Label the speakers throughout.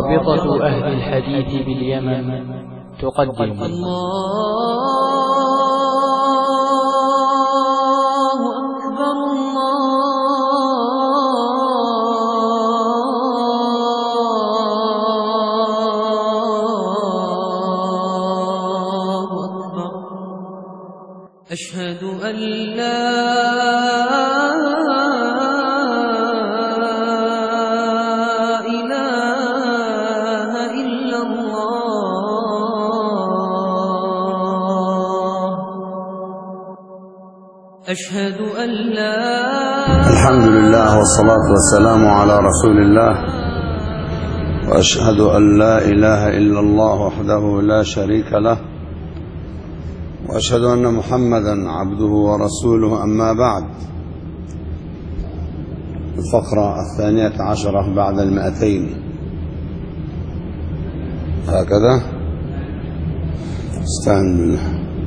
Speaker 1: رابطة أهل الحديث باليمن تقدم
Speaker 2: أشهد أن لا إله إلا الله. أشهد أن لا
Speaker 3: الحمد لله والصلاة والسلام على رسول الله، وأشهد أن لا إله إلا الله وحده لا شريك له، وأشهد أن محمدا عبده ورسوله. أما بعد، الفقرة 12 بعد 200 هكذا. استعن بالله.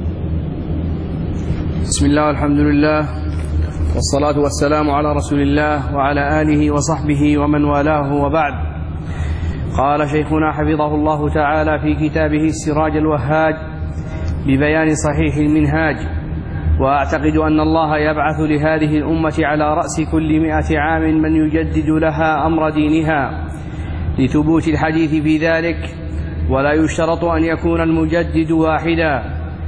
Speaker 4: بسم الله والحمد لله والصلاة والسلام على رسول الله وعلى آله وصحبه ومن والاه، وبعد. قال شيخنا حفظه الله تعالى في كتابه السراج الوهاج ببيان صحيح المنهاج: وأعتقد أن الله يبعث لهذه الأمة على رأس كل 100 عام من يجدد لها أمر دينها، لثبوت الحديث في ذلك. ولا يشترط أن يكون المجدد واحدا،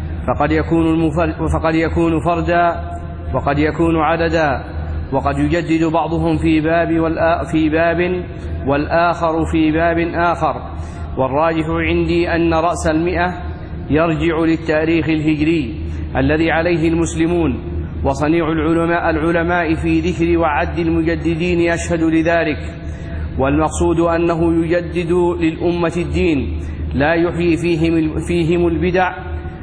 Speaker 4: فقد يكون فردا وقد يكون عددا، وقد يجدد بعضهم في باب والآخر في باب آخر. والراجح عندي أن رأس 100 يرجع للتاريخ الهجري الذي عليه المسلمون، وصنيع العلماء في ذكر وعد المجددين يشهد لذلك. والمقصود أنه يجدد للأمة الدين، لا يحيي فيهم البدع.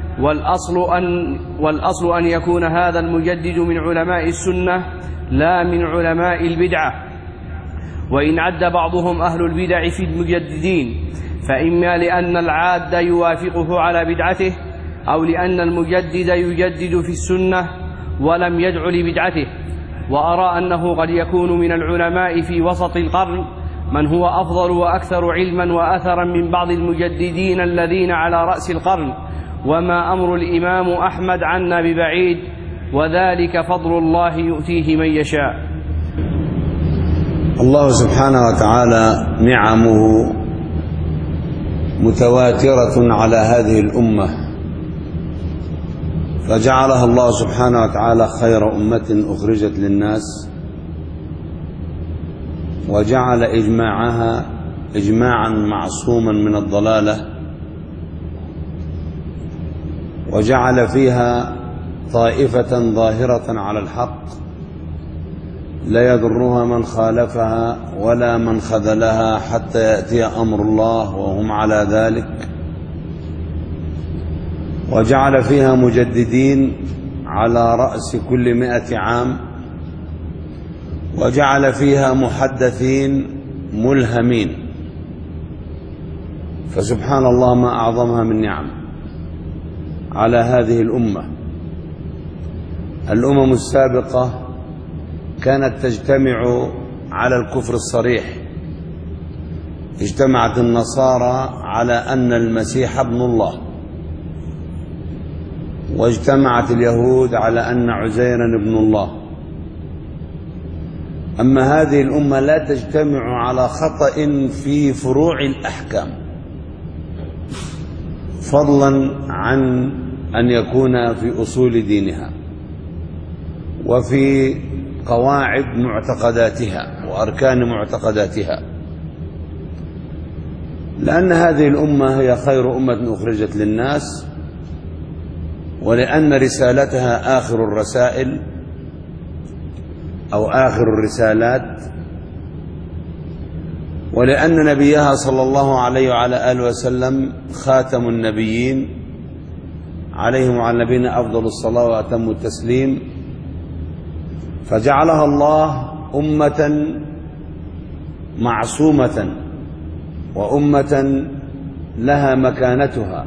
Speaker 4: والأصل أن يكون هذا المجدد من علماء السنة لا من علماء البدعة. وإن عد بعضهم أهل البدع في المجددين، فإما لأن العاد يوافقه على بدعته، أو لأن المجدد يجدد في السنة ولم يدع لبدعته. وأرى أنه قد يكون من العلماء في وسط القرن من هو أفضل وأكثر علما وأثرا من بعض المجددين الذين على رأس القرن، وما أمر الإمام أحمد عنا ببعيد، وذلك فضل الله يؤتيه من يشاء.
Speaker 3: الله سبحانه وتعالى نعمه متواترة على هذه الأمة، فجعلها الله سبحانه وتعالى خير أمة أخرجت للناس، وجعل إجماعها إجماعا معصوما من الضلالة، وجعل فيها طائفة ظاهرة على الحق لا يضرها من خالفها ولا من خذلها حتى يأتي أمر الله وهم على ذلك. وجعل فيها مجددين على رأس كل 100 عام، وجعل فيها محدثين ملهمين. فسبحان الله ما أعظمها من نعم على هذه الأمة. الأمم السابقة كانت تجتمع على الكفر الصريح. اجتمعت النصارى على أن المسيح ابن الله، واجتمعت اليهود على أن عزيرا ابن الله. أما هذه الأمة لا تجتمع على خطأ في فروع الأحكام، فضلا عن أن يكون في أصول دينها وفي قواعد معتقداتها وأركان معتقداتها، لأن هذه الأمة هي خير أمة أخرجت للناس، ولأن رسالتها آخر الرسائل أو آخر الرسالات، ولأن نبيها صلى الله عليه وعلى آله وسلم خاتم النبيين عليهم وعلى نبينا أفضل الصلاة وأتم التسليم. فجعلها الله أمة معصومة وأمة لها مكانتها،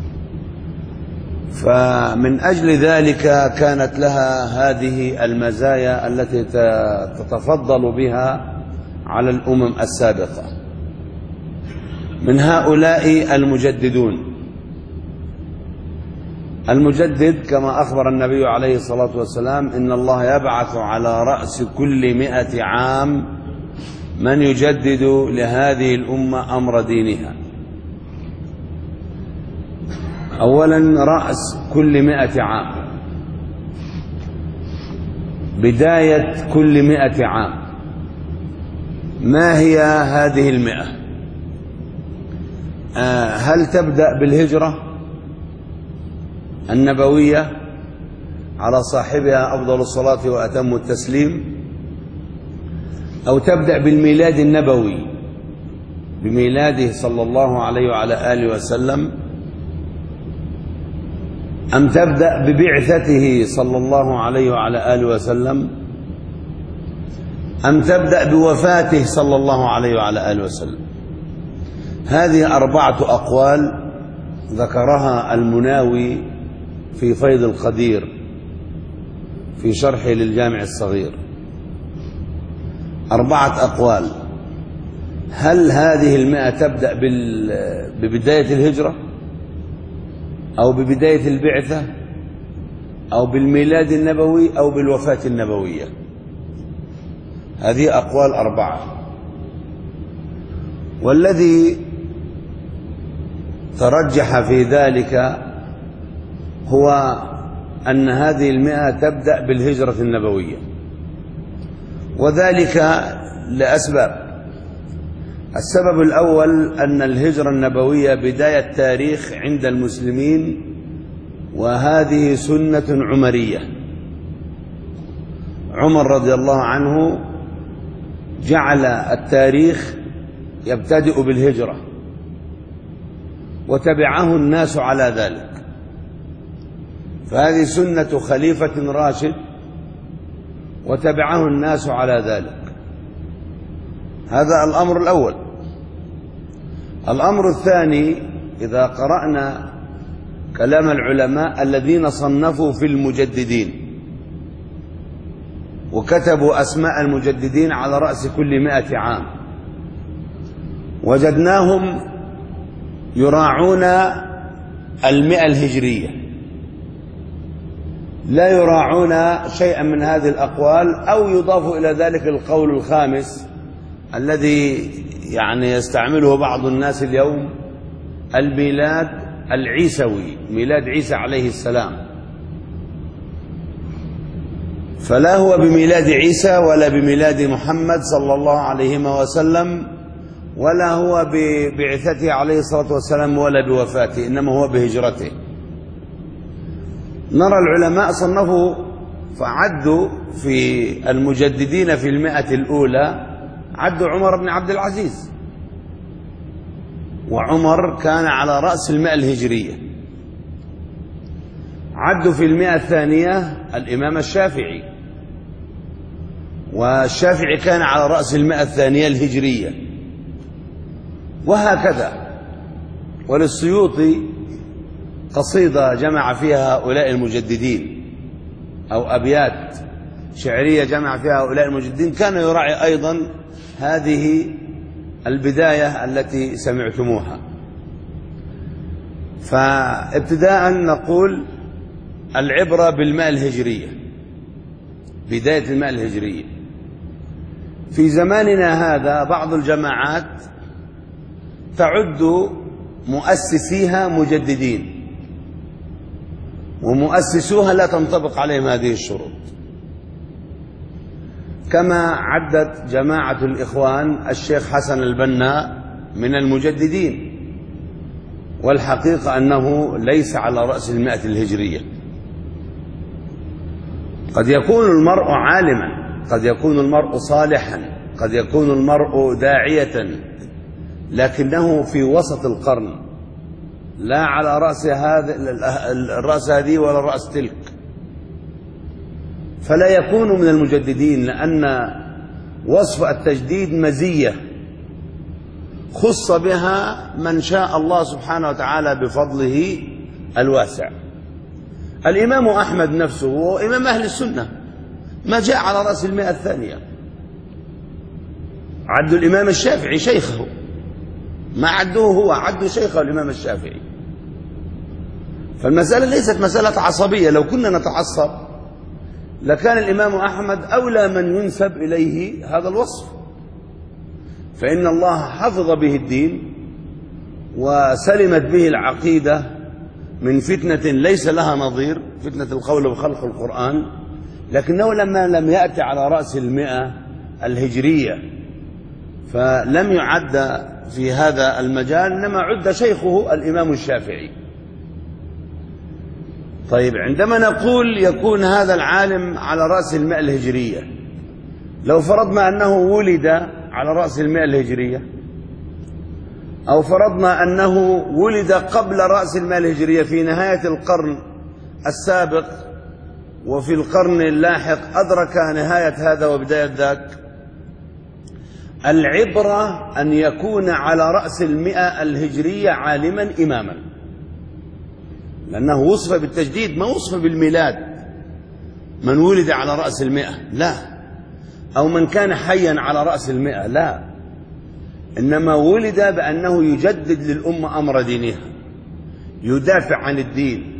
Speaker 3: فمن أجل ذلك كانت لها هذه المزايا التي تتفضل بها على الأمم السابقة. من هؤلاء المجددون. المجدد كما أخبر النبي عليه الصلاة والسلام إن الله يبعث على رأس كل 100 عام من يجدد لهذه الأمة أمر دينها. أولا رأس كل 100 عام، بداية كل 100 عام. ما هي هذه 100؟ هل تبدأ بالهجرة النبوية على صاحبها أفضل الصلاة وأتم التسليم، أو تبدأ بالميلاد النبوي بميلاده صلى الله عليه وعلى آله وسلم، أم تبدأ ببعثته صلى الله عليه وعلى آله وسلم، أم تبدأ بوفاته صلى الله عليه وعلى آله وسلم؟ هذه 4 أقوال ذكرها المناوي في فيض القدير في شرحه للجامع الصغير. 4 أقوال. هل هذه 100 تبدأ ببداية الهجرة، أو ببداية البعثة، أو بالميلاد النبوي، أو بالوفاة النبوية؟ هذه أقوال 4. والذي ترجح في ذلك هو أن هذه 100 تبدأ بالهجرة النبوية، وذلك لأسباب. السبب الأول أن الهجرة النبوية بداية تاريخ عند المسلمين، وهذه سنة عمرية. عمر رضي الله عنه جعل التاريخ يبتدئ بالهجرة، وتبعه الناس على ذلك، فهذه سنة خليفة راشد وتبعه الناس على ذلك. هذا الأمر الأول. الأمر الثاني، إذا قرأنا كلام العلماء الذين صنفوا في المجددين وكتبوا أسماء المجددين على رأس كل 100 عام، وجدناهم يراعون 100 الهجرية، لا يراعون شيئا من هذه الأقوال، أو يضاف إلى ذلك القول الخامس الذي يعني يستعمله بعض الناس اليوم، الميلاد العيسوي، ميلاد عيسى عليه السلام. فلا هو بميلاد عيسى ولا بميلاد محمد صلى الله عليه وسلم، ولا هو ببعثته عليه الصلاة والسلام، ولا بوفاته، إنما هو بهجرته. نرى العلماء صنفوا فعدوا في المجددين في 100 الأولى، عدوا عمر بن عبد العزيز، وعمر كان على رأس 100 الهجرية. عدوا في 100 الثانية الإمام الشافعي، والشافعي كان على رأس 100 الثانية الهجرية، وهكذا. وللسيوطي قصيدة جمع فيها هؤلاء المجددين، أو أبيات شعرية جمع فيها هؤلاء المجددين، كان يراعي أيضا هذه البداية التي سمعتموها. فابتداء نقول العبرة بالمئة الهجرية، بداية المئة الهجرية. في زماننا هذا بعض الجماعات تعد مؤسسيها مجددين، ومؤسسوها لا تنطبق عليهم هذه الشروط، كما عدت جماعة الإخوان الشيخ حسن البنا من المجددين، والحقيقة أنه ليس على رأس 100 الهجرية. قد يكون المرء عالما، قد يكون المرء صالحا، قد يكون المرء داعية، لكنه في وسط القرن، لا على الرأس هذه ولا رأس تلك، فلا يكون من المجددين، لأن وصف التجديد مزية خص بها من شاء الله سبحانه وتعالى بفضله الواسع. الإمام أحمد نفسه هو إمام أهل السنة، ما جاء على رأس 100 الثانية. عد الإمام الشافعي شيخه، ما عدوه هو، عدوا شيخه الإمام الشافعي. فالمسألة ليست مسألة عصبية. لو كنا نتعصب لكان الإمام أحمد أولى من ينسب إليه هذا الوصف، فإن الله حفظ به الدين وسلمت به العقيدة من فتنة ليس لها نظير، فتنة القول بخلق القرآن، لكنه لما لم يأتي على رأس 100 الهجرية فلم يعد في هذا المجال، إنما عد شيخه الإمام الشافعي. طيب، عندما نقول يكون هذا العالم على رأس 100 الهجرية، لو فرضنا أنه ولد على رأس 100 الهجرية، أو فرضنا أنه ولد قبل رأس 100 الهجرية في نهاية القرن السابق، وفي القرن اللاحق أدرك نهاية هذا وبداية ذاك، العبرة أن يكون على رأس 100 الهجرية عالما إماما، لأنه وصف بالتجديد، ما وصف بالميلاد. من ولد على رأس 100 لا، أو من كان حيا على رأس 100 لا، إنما ولد بأنه يجدد للأمة أمر دينها، يدافع عن الدين،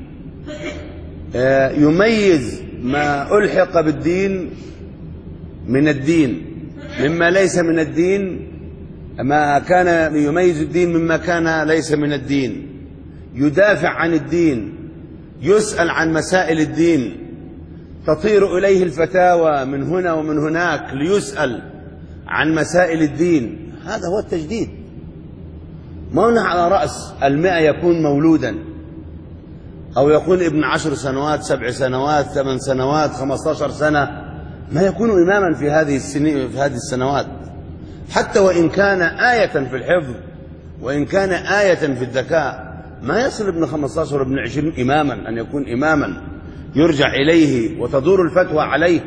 Speaker 3: يميز ما ألحق بالدين من الدين مما ليس من الدين، ما كان يميز الدين مما كان ليس من الدين، يدافع عن الدين، يسأل عن مسائل الدين، تطير إليه الفتاوى من هنا ومن هناك ليسأل عن مسائل الدين. هذا هو التجديد. ما هو على رأس 100 يكون مولودا، أو يكون ابن 10 سنوات 7 سنوات 8 سنوات 15 سنة، ما يكون إماما في هذه السنين، في هذه السنوات، حتى وإن كان آية في الحفظ وإن كان آية في الذكاء. ما يصل ابن 15 وابن 20 إماما، أن يكون إماما يرجع إليه وتدور الفتوى عليه.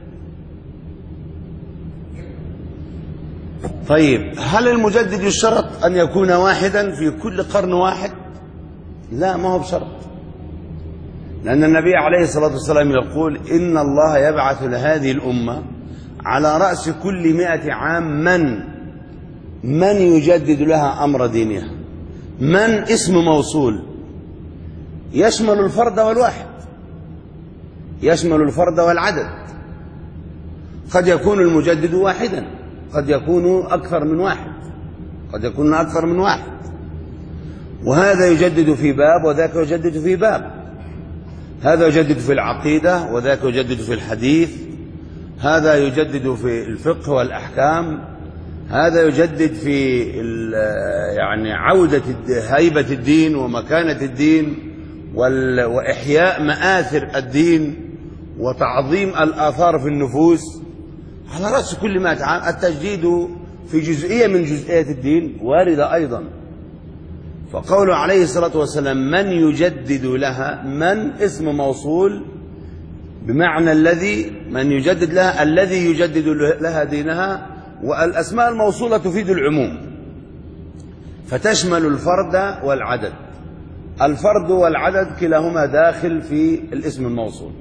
Speaker 3: طيب، هل المجدد يشترط أن يكون واحدا في كل قرن واحد؟ لا، ما هو بشرط، لأن النبي عليه الصلاة والسلام يقول: إن الله يبعث لهذه الأمة على رأس كل 100 عام من يجدد لها أمر دينها. من اسم موصول يشمل الفرد والواحد، يشمل الفرد والعدد. قد يكون المجدد واحدا، قد يكون أكثر من واحد، قد يكون أكثر من واحد، وهذا يجدد في باب وذاك يجدد في باب، هذا يجدد في العقيدة وذاك يجدد في الحديث، هذا يجدد في الفقه والأحكام، هذا يجدد في يعني عودة هيبة الدين ومكانة الدين وإحياء مآثر الدين وتعظيم الآثار في النفوس. على رأس كل 100 عام التجديد في جزئية من جزئيات الدين واردة أيضا. فقوله عليه الصلاة والسلام: من يجدد لها، من اسم موصول بمعنى الذي، من يجدد لها الذي يجدد لها دينها، والأسماء الموصولة تفيد العموم فتشمل الفرد والعدد. الفرد والعدد كلاهما داخل في الاسم الموصول.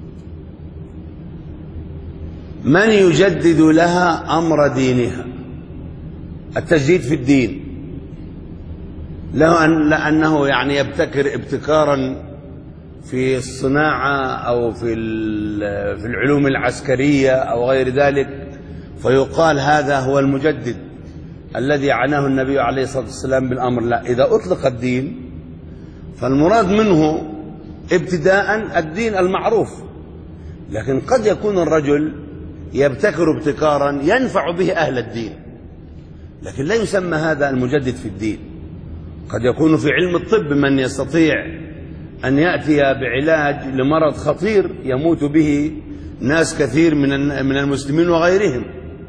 Speaker 3: من يجدد لها أمر دينها، التجديد في الدين له لأنه يعني يبتكر ابتكارا في الصناعة أو في العلوم العسكرية أو غير ذلك، فيقال هذا هو المجدد الذي عناه النبي عليه الصلاة والسلام بالأمر. لا، إذا أطلق الدين فالمراد منه ابتداء الدين المعروف، لكن قد يكون الرجل يبتكر ابتكارا ينفع به أهل الدين، لكن لا يسمى هذا المجدد في الدين. قد يكون في علم الطب من يستطيع أن يأتي بعلاج لمرض خطير يموت به ناس كثير من المسلمين وغيرهم،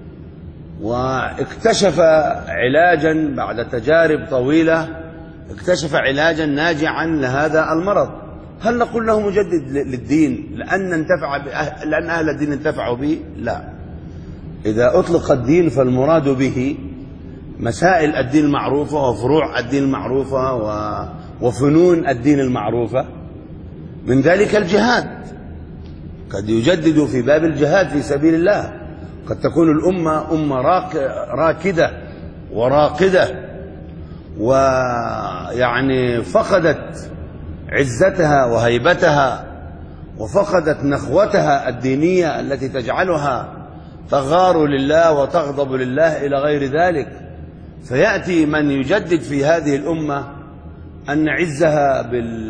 Speaker 3: واكتشف علاجا بعد تجارب طويلة، اكتشف علاجا ناجعا لهذا المرض. هل نقول له مجدد للدين لأن أهل الدين انتفعوا به؟ لا. إذا أطلق الدين فالمراد به مسائل الدين المعروفة وفروع الدين المعروفة وفنون الدين المعروفة. من ذلك الجهاد، قد يجدد في باب الجهاد في سبيل الله. قد تكون الأمة أمة راكدة وراقدة ويعني فقدت عزتها وهيبتها وفقدت نخوتها الدينية التي تجعلها تغار لله وتغضب لله إلى غير ذلك. فيأتي من يجدد في هذه الأمة أن عزها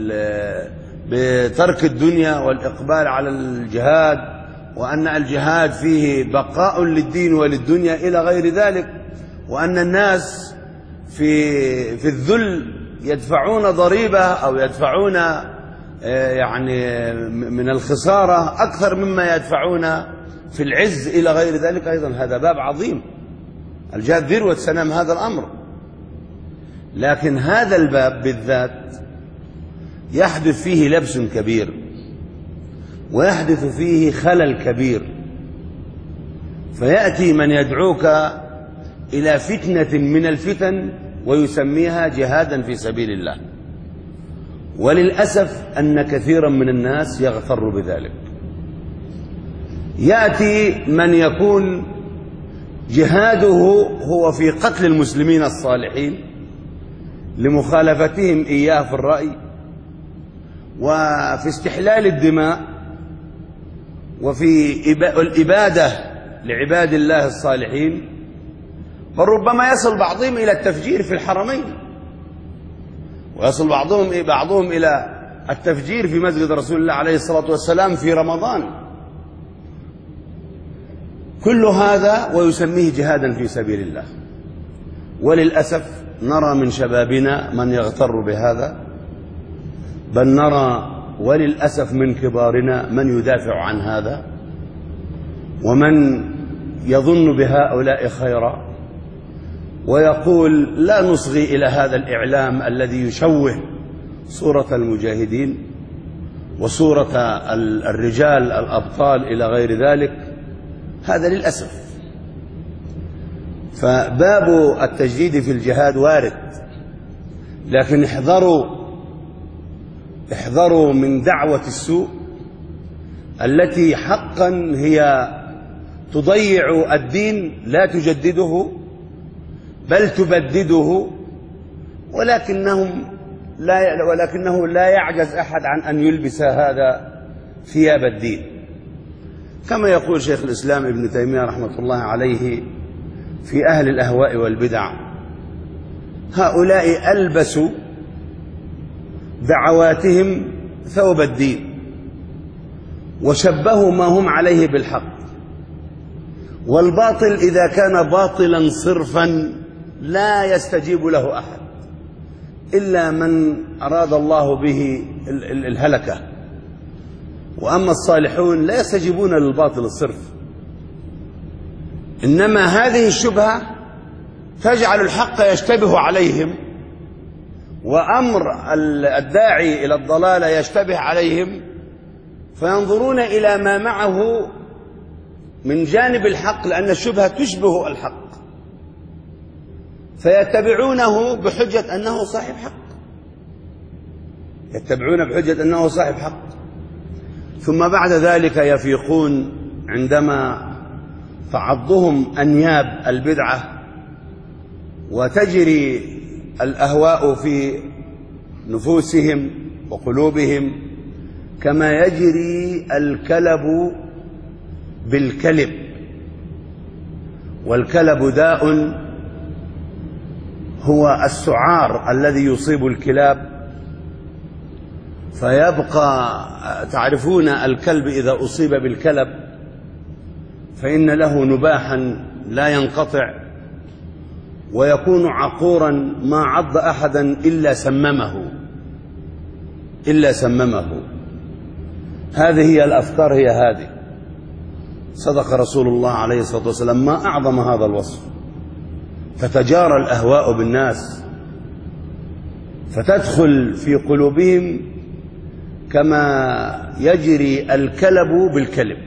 Speaker 3: بترك الدنيا والإقبال على الجهاد، وأن الجهاد فيه بقاء للدين وللدنيا إلى غير ذلك، وأن الناس في الذل يدفعون ضريبة أو يدفعون يعني من الخسارة أكثر مما يدفعون في العز إلى غير ذلك. أيضا هذا باب عظيم، الجهاد ذروة سنام هذا الأمر. لكن هذا الباب بالذات يحدث فيه لبس كبير ويحدث فيه خلل كبير، فيأتي من يدعوك إلى فتنة من الفتن ويسميها جهادا في سبيل الله، وللأسف أن كثيرا من الناس يغتر بذلك. يأتي من يكون جهاده هو في قتل المسلمين الصالحين لمخالفتهم إياه في الرأي، وفي استحلال الدماء، وفي الإبادة لعباد الله الصالحين، بل ربما يصل بعضهم إلى التفجير في الحرمين، ويصل بعضهم إلى التفجير في مسجد رسول الله عليه الصلاة والسلام في رمضان. كل هذا ويسميه جهادا في سبيل الله. وللأسف نرى من شبابنا من يغتر بهذا، بل نرى وللأسف من كبارنا من يدافع عن هذا، ومن يظن بهؤلاء خيرا ويقول لا نصغي إلى هذا الإعلام الذي يشوه صورة المجاهدين وصورة الرجال الأبطال إلى غير ذلك. هذا للأسف. فباب التجديد في الجهاد وارد، لكن احذروا من دعوة السوء التي حقا هي تضيع الدين، لا تجدده بل تبدده، ولكنه لا يعجز أحد عن أن يلبس هذا ثياب الدين، كما يقول شيخ الإسلام ابن تيمية رحمة الله عليه في أهل الأهواء والبدع: هؤلاء ألبسوا دعواتهم ثوب الدين وشبهوا ما هم عليه بالحق، والباطل إذا كان باطلا صرفا لا يستجيب له أحد إلا من أراد الله به الهلكة، وأما الصالحون لا يستجيبون للباطل الصرف. إنما هذه الشبهة تجعل الحق يشتبه عليهم، وأمر الداعي إلى الضلالة يشتبه عليهم، فينظرون إلى ما معه من جانب الحق، لأن الشبهة تشبه الحق، فيتبعونه بحجة أنه صاحب حق، يتبعون بحجة أنه صاحب حق، ثم بعد ذلك يفيقون عندما تعضهم أنياب البدعة وتجري الأهواء في نفوسهم وقلوبهم كما يجري الكلب بالكلب، والكلب داء هو السعار الذي يصيب الكلاب، فيبقى تعرفون الكلب إذا أصيب بالكلب فإن له نباحا لا ينقطع، ويكون عقورا ما عض أحدا إلا سممه. هذه هي الأفكار، هي هذه. صدق رسول الله عليه الصلاة والسلام: ما أعظم هذا الوصف. تتجارى الأهواء بالناس فتدخل في قلوبهم كما يجري الكلب بالكلب،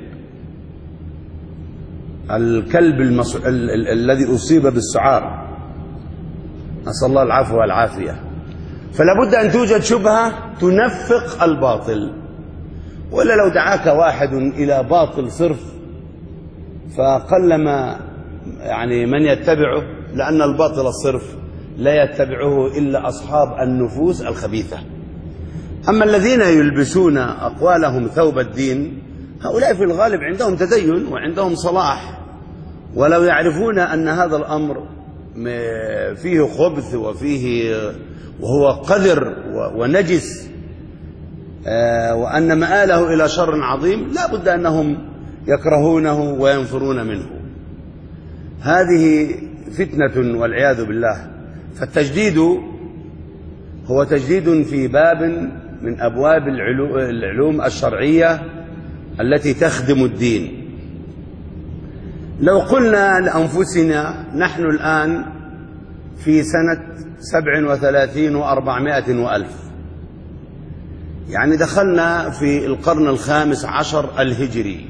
Speaker 3: الكلب الذي أصيب بالسعار، نسأل الله العفو والعافية. فلا بد أن توجد شبهة تنفق الباطل، ولا لو دعاك واحد إلى باطل صرف فقلما يعني من يتبعه، لأن الباطل الصرف لا يتبعه إلا أصحاب النفوس الخبيثة. أما الذين يلبسون أقوالهم ثوب الدين هؤلاء في الغالب عندهم تدين وعندهم صلاح، ولو يعرفون أن هذا الأمر فيه خبث وهو قذر ونجس وأن مآله إلى شر عظيم لا بد أنهم يكرهونه وينفرون منه. هذه فتنة والعياذ بالله. فالتجديد هو تجديد في باب من أبواب العلوم الشرعية التي تخدم الدين. لو قلنا لأنفسنا نحن الآن في سنة 37 و400 وألف، يعني دخلنا في القرن الخامس عشر الهجري،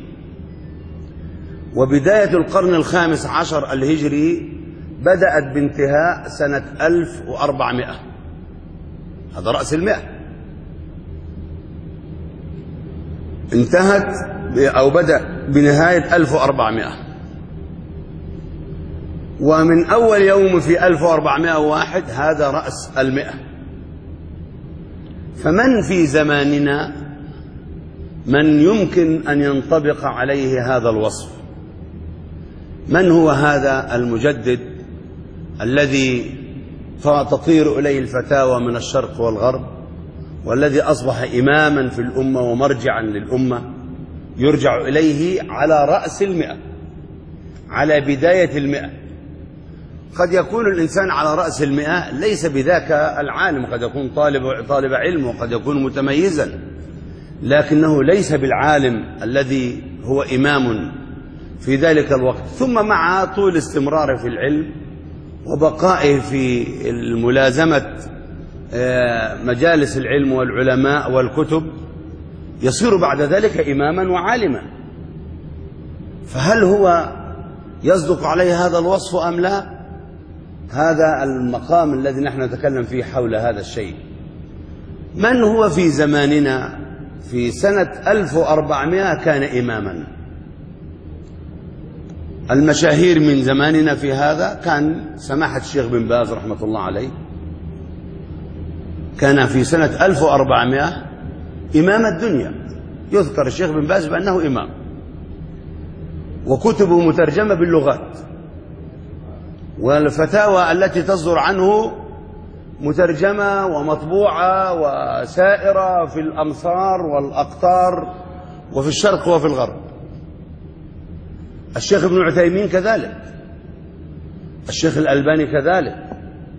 Speaker 3: وبداية القرن الخامس عشر الهجري بدأت بانتهاء سنة 1400، هذا رأس المئة، انتهت أو بدأ بنهاية 1400، ومن أول يوم في 1401 هذا رأس المئة. فمن في زماننا من يمكن أن ينطبق عليه هذا الوصف؟ من هو هذا المجدد الذي تطير إليه الفتاوى من الشرق والغرب، والذي أصبح إماما في الأمة ومرجعا للأمة يرجع إليه على رأس المئة، على بداية المئة؟ قد يكون الإنسان على رأس المئة ليس بذاك العالم، قد يكون طالب علم وقد يكون متميزا، لكنه ليس بالعالم الذي هو إمام في ذلك الوقت. ثم مع طول استمراره في العلم وبقائه في ملازمة مجالس العلم والعلماء والكتب يصير بعد ذلك إماما وعالما. فهل هو يصدق عليه هذا الوصف أم لا؟ هذا المقام الذي نحن نتكلم فيه حول هذا الشيء. من هو في زماننا في سنة 1400 كان إماما؟ المشاهير من زماننا في هذا كان سماحة الشيخ بن باز رحمة الله عليه، كان في سنة 1400 إمام الدنيا، يذكر الشيخ بن باز بأنه إمام، وكتبه مترجمة باللغات، والفتاوى التي تصدر عنه مترجمة ومطبوعة وسائرة في الأمصار والأقطار وفي الشرق وفي الغرب. الشيخ ابن عثيمين كذلك، الشيخ الألباني كذلك.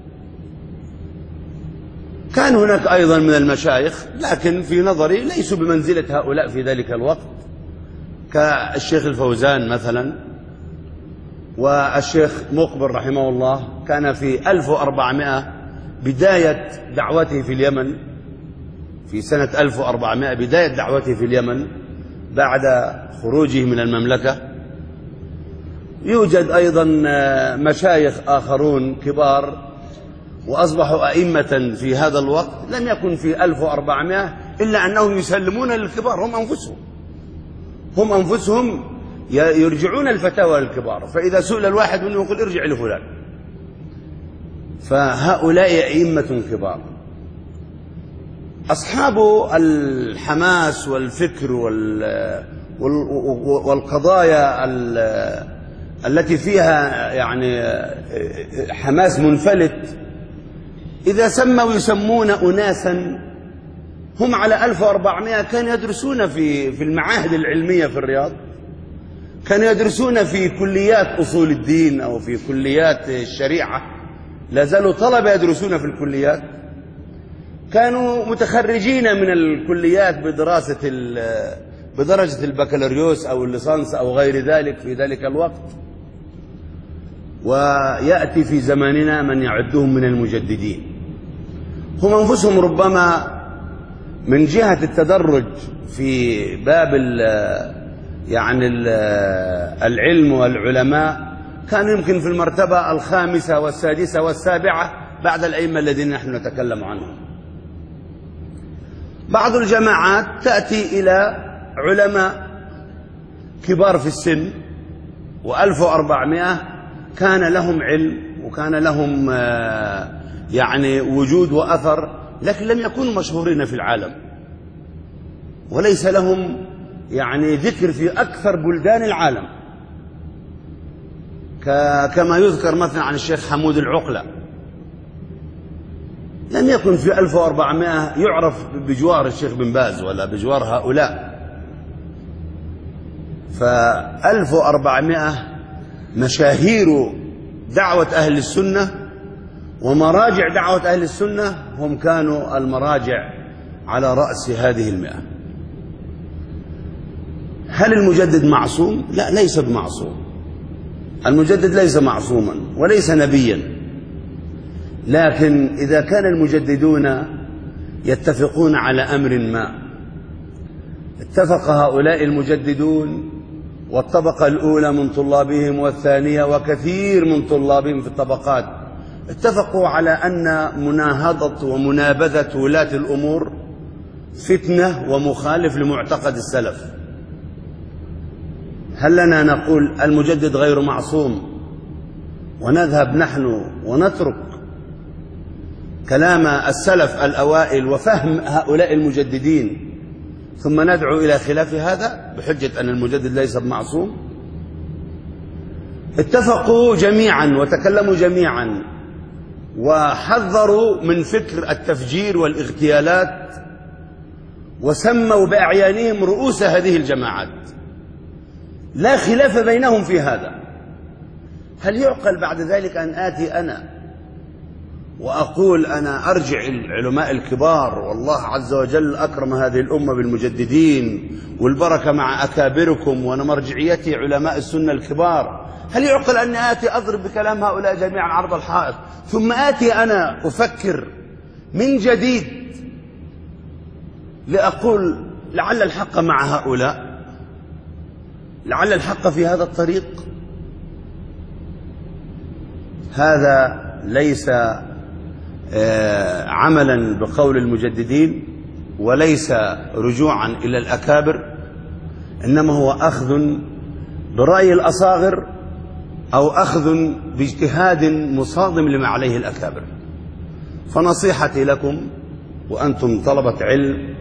Speaker 3: كان هناك أيضا من المشايخ، لكن في نظري ليسوا بمنزلة هؤلاء في ذلك الوقت، كالشيخ الفوزان مثلا، والشيخ مقبل رحمه الله كان في 1400 بداية دعوته في اليمن، في سنة 1400 بداية دعوته في اليمن بعد خروجه من المملكة. يوجد أيضا مشايخ آخرون كبار وأصبحوا أئمة في هذا الوقت، لم يكن في 1400 إلا أنهم يسلمون للكبار، هم أنفسهم يرجعون الفتاوى للكبار، فإذا سئل الواحد منهم يقول ارجع لفلان. فهؤلاء أئمة كبار. أصحاب الحماس والفكر والقضايا التي فيها يعني حماس منفلت، إذا سموا يسمون أناسا هم على 1400 كانوا يدرسون في المعاهد العلمية في الرياض، كانوا يدرسون في كليات أصول الدين أو في كليات الشريعة، لا زالوا طلبة يدرسون في الكليات، كانوا متخرجين من الكليات بدرجة البكالوريوس أو الليسانس أو غير ذلك في ذلك الوقت. ويأتي في زماننا من يعدهم من المجددين، هم أنفسهم ربما من جهة التدرج في باب يعني العلم والعلماء كانوا يمكن في المرتبة الخامسة والسادسة والسابعة بعد الأئمة الذين نحن نتكلم عنهم. بعض الجماعات تأتي إلى علماء كبار في السن و1400 كان لهم علم وكان لهم يعني وجود وأثر، لكن لم يكونوا مشهورين في العالم، وليس لهم يعني ذكر في أكثر بلدان العالم، كما يذكر مثلا عن الشيخ حمود العقلة، لم يكن في 1400 يعرف بجوار الشيخ بن باز ولا بجوار هؤلاء. ف1400 مشاهير دعوة أهل السنة ومراجع دعوة أهل السنة هم كانوا المراجع على رأس هذه 100. هل المجدد معصوم؟ لا، ليس بمعصوم. المجدد ليس معصوما وليس نبيا، لكن إذا كان المجددون يتفقون على أمر ما، اتفق هؤلاء المجددون والطبقة الأولى من طلابهم والثانية وكثير من طلابهم في الطبقات اتفقوا على أن مناهضة ومنابذة ولاة الأمور فتنة ومخالف لمعتقد السلف. هل لنا نقول المجدد غير معصوم ونذهب نحن ونترك كلام السلف الأوائل وفهم هؤلاء المجددين ثم ندعو إلى خلاف هذا بحجة أن المجدد ليس بمعصوم؟ اتفقوا جميعا وتكلموا جميعا وحذروا من فكر التفجير والاغتيالات وسموا بأعيانهم رؤوس هذه الجماعات، لا خلاف بينهم في هذا. هل يعقل بعد ذلك أن آتي أنا وأقول أنا أرجع العلماء الكبار والله عز وجل أكرم هذه الأمة بالمجددين والبركة مع أكابركم وأنا مرجعيتي علماء السنة الكبار، هل يعقل أني آتي أضرب بكلام هؤلاء جميعا عرض الحائط ثم آتي أنا أفكر من جديد لأقول لعل الحق مع هؤلاء، لعل الحق في هذا الطريق؟ هذا ليس عملا بقول المجددين وليس رجوعا إلى الأكابر، إنما هو أخذ برأي الأصاغر أو أخذ باجتهاد مصادم لما عليه الأكابر. فنصيحتي لكم وأنتم طلبة علم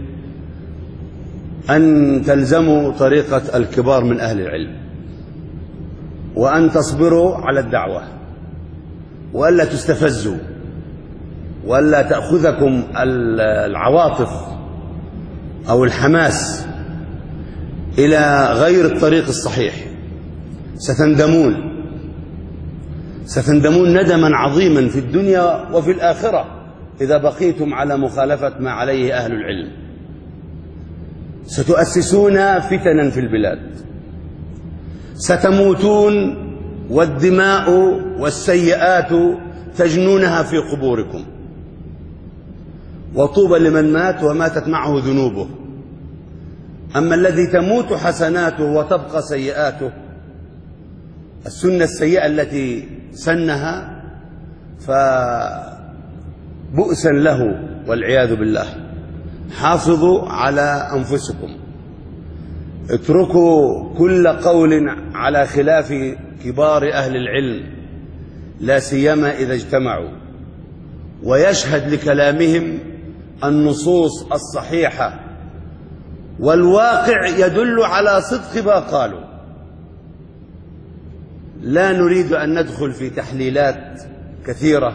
Speaker 3: أن تلزموا طريقة الكبار من أهل العلم، وأن تصبروا على الدعوة، وألا تستفزوا، وألا تأخذكم العواطف أو الحماس إلى غير الطريق الصحيح. ستندمون ندما عظيما في الدنيا وفي الآخرة إذا بقيتم على مخالفة ما عليه أهل العلم. ستؤسسون فتنا في البلاد، ستموتون والدماء والسيئات تجنونها في قبوركم، وطوبى لمن مات وماتت معه ذنوبه. أما الذي تموت حسناته وتبقى سيئاته، السنة السيئة التي سنها، فبؤسا له والعياذ بالله. حافظوا على أنفسكم، اتركوا كل قول على خلاف كبار أهل العلم، لا سيما إذا اجتمعوا، ويشهد لكلامهم النصوص الصحيحة والواقع يدل على صدق ما قالوا. لا نريد أن ندخل في تحليلات كثيرة،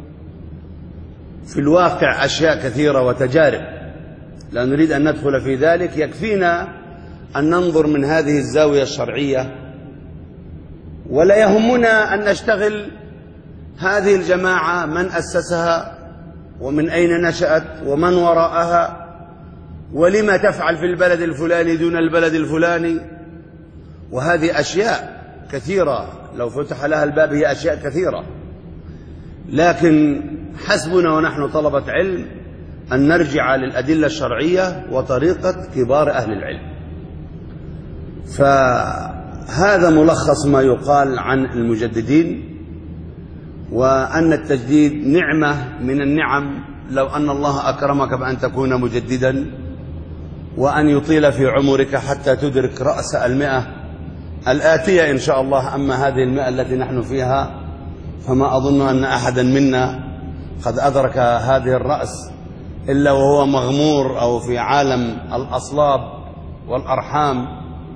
Speaker 3: في الواقع أشياء كثيرة وتجارب، لا نريد أن ندخل في ذلك. يكفينا أن ننظر من هذه الزاوية الشرعية، ولا يهمنا أن نشتغل هذه الجماعة من أسسها ومن أين نشأت ومن وراءها ولما تفعل في البلد الفلاني دون البلد الفلاني. وهذه أشياء كثيرة لو فتح لها الباب، هي أشياء كثيرة، لكن حسبنا ونحن طلبة علم أن نرجع للأدلة الشرعية وطريقة كبار أهل العلم. فهذا ملخص ما يقال عن المجددين، وأن التجديد نعمة من النعم. لو أن الله أكرمك بأن تكون مجددا وأن يطيل في عمرك حتى تدرك رأس 100 الآتية إن شاء الله. أما هذه 100 التي نحن فيها فما أظن أن أحدا منا قد أدرك هذه الرأس إلا وهو مغمور أو في عالم الأصلاب والأرحام.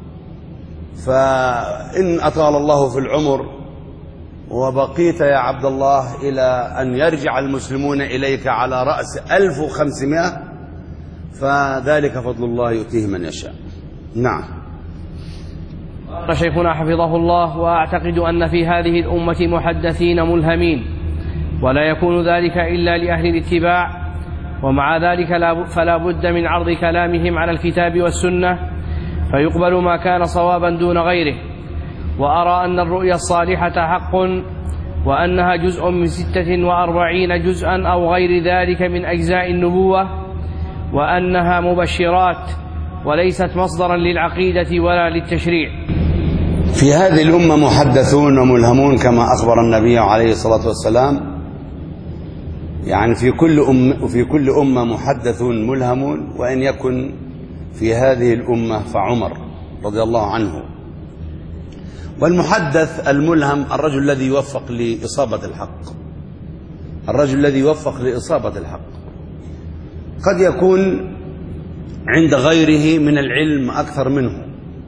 Speaker 3: فإن أطال الله في العمر وبقيت يا عبد الله إلى أن يرجع المسلمون إليك على رأس 1500 فذلك فضل الله يؤتيه من يشاء. نعم.
Speaker 4: قال شيخنا حفظه الله: وأعتقد أن في هذه الأمة محدثين ملهمين، ولا يكون ذلك إلا لأهل الاتباع، ومع ذلك فلا بد من عرض كلامهم على الكتاب والسنة فيقبل ما كان صوابا دون غيره. وأرى أن الرؤيا الصالحة حق، وأنها جزء من 46 جزءا أو غير ذلك من أجزاء النبوة، وأنها مبشرات وليست مصدرا للعقيدة ولا للتشريع.
Speaker 3: في هذه الأمة محدثون وملهمون كما أخبر النبي عليه الصلاة والسلام، يعني في كل أمة محدث ملهمون، وإن يكن في هذه الأمة فعمر رضي الله عنه. والمحدث الملهم الرجل الذي يوفق لإصابة الحق، الرجل الذي يوفق لإصابة الحق. قد يكون عند غيره من العلم أكثر منه،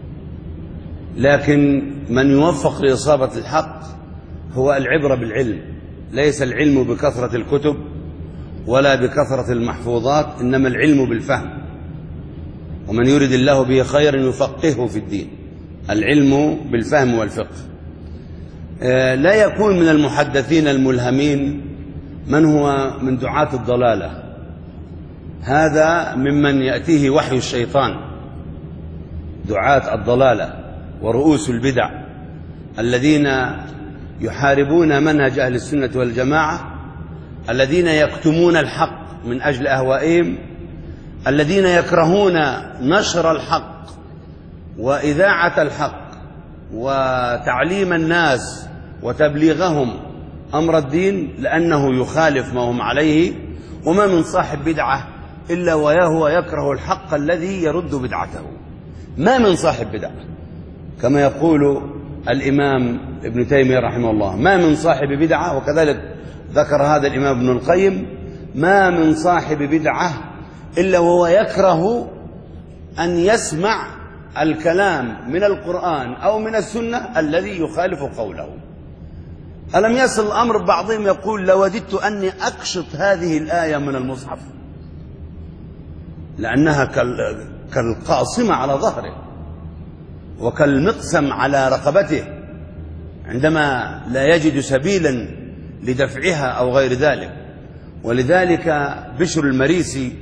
Speaker 3: لكن من يوفق لإصابة الحق هو العبرة بالعلم، ليس العلم بكثرة الكتب ولا بكثرة المحفوظات، إنما العلم بالفهم. ومن يرد الله به خيرا يفقهه في الدين، العلم بالفهم والفقه. لا يكون من المحدثين الملهمين من هو من دعاة الضلالة، هذا ممن يأتيه وحي الشيطان، دعاة الضلالة ورؤوس البدع الذين يحاربون منهج أهل السنة والجماعة، الذين يكتمون الحق من أجل أهوائهم، الذين يكرهون نشر الحق وإذاعة الحق وتعليم الناس وتبليغهم أمر الدين، لأنه يخالف ما هم عليه. وما من صاحب بدعة إلا وهو يكره الحق الذي يرد بدعته، ما من صاحب بدعة، كما يقول الإمام ابن تيمية رحمه الله: ما من صاحب بدعة، وكذلك ذكر هذا الإمام ابن القيم: ما من صاحب بدعة إلا وهو يكره أن يسمع الكلام من القرآن أو من السنة الذي يخالف قوله. ألم يصل الأمر بعضهم يقول: لوددت أني أكشط هذه الآية من المصحف، لأنها كالقاصمة على ظهره وكالمقسم على رقبته عندما لا يجد سبيلا لدفعها أو غير ذلك. ولذلك بشر المريسي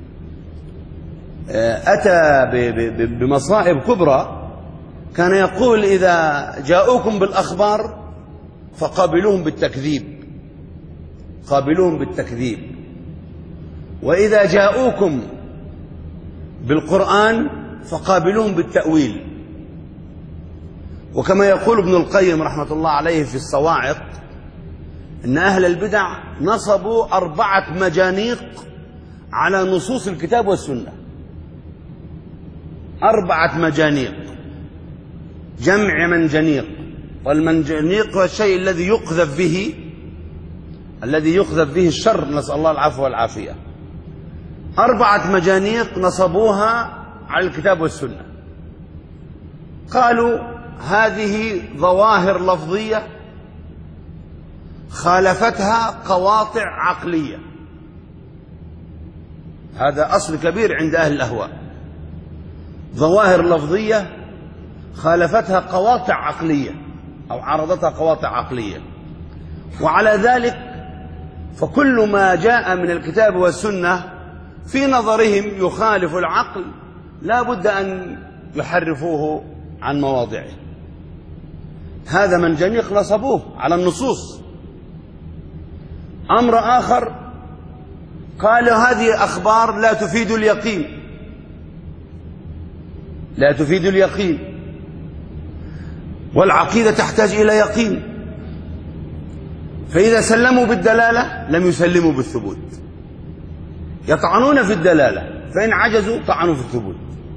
Speaker 3: أتى بمصائب كبرى، كان يقول: إذا جاءوكم بالأخبار فقابلوهم بالتكذيب، قابلوهم بالتكذيب، وإذا جاءوكم بالقرآن فقابلوهم بالتأويل. وكما يقول ابن القيم رحمة الله عليه في الصواعق: إن أهل البدع نصبوا 4 مجانيق على نصوص الكتاب والسنة. 4 مجانيق، جمع منجنيق، والمنجنيق هو الشيء الذي يقذف به الشر، نسأل الله العفو والعافية. 4 مجانيق نصبوها على الكتاب والسنة. قالوا: هذه ظواهر لفظية خالفتها قواطع عقلية. هذا أصل كبير عند أهل الأهواء، ظواهر لفظية خالفتها قواطع عقلية أو عرضتها قواطع عقلية. وعلى ذلك فكل ما جاء من الكتاب والسنة في نظرهم يخالف العقل لا بد أن يحرفوه عن مواضعه. هذا منجنيق نصبوه على النصوص. أمر آخر، قالوا: هذه أخبار لا تفيد اليقين، لا تفيد اليقين، والعقيدة تحتاج إلى يقين، فإذا سلموا بالدلالة لم يسلموا بالثبوت. يطعنون في الدلالة، فإن عجزوا طعنوا في الثبوت.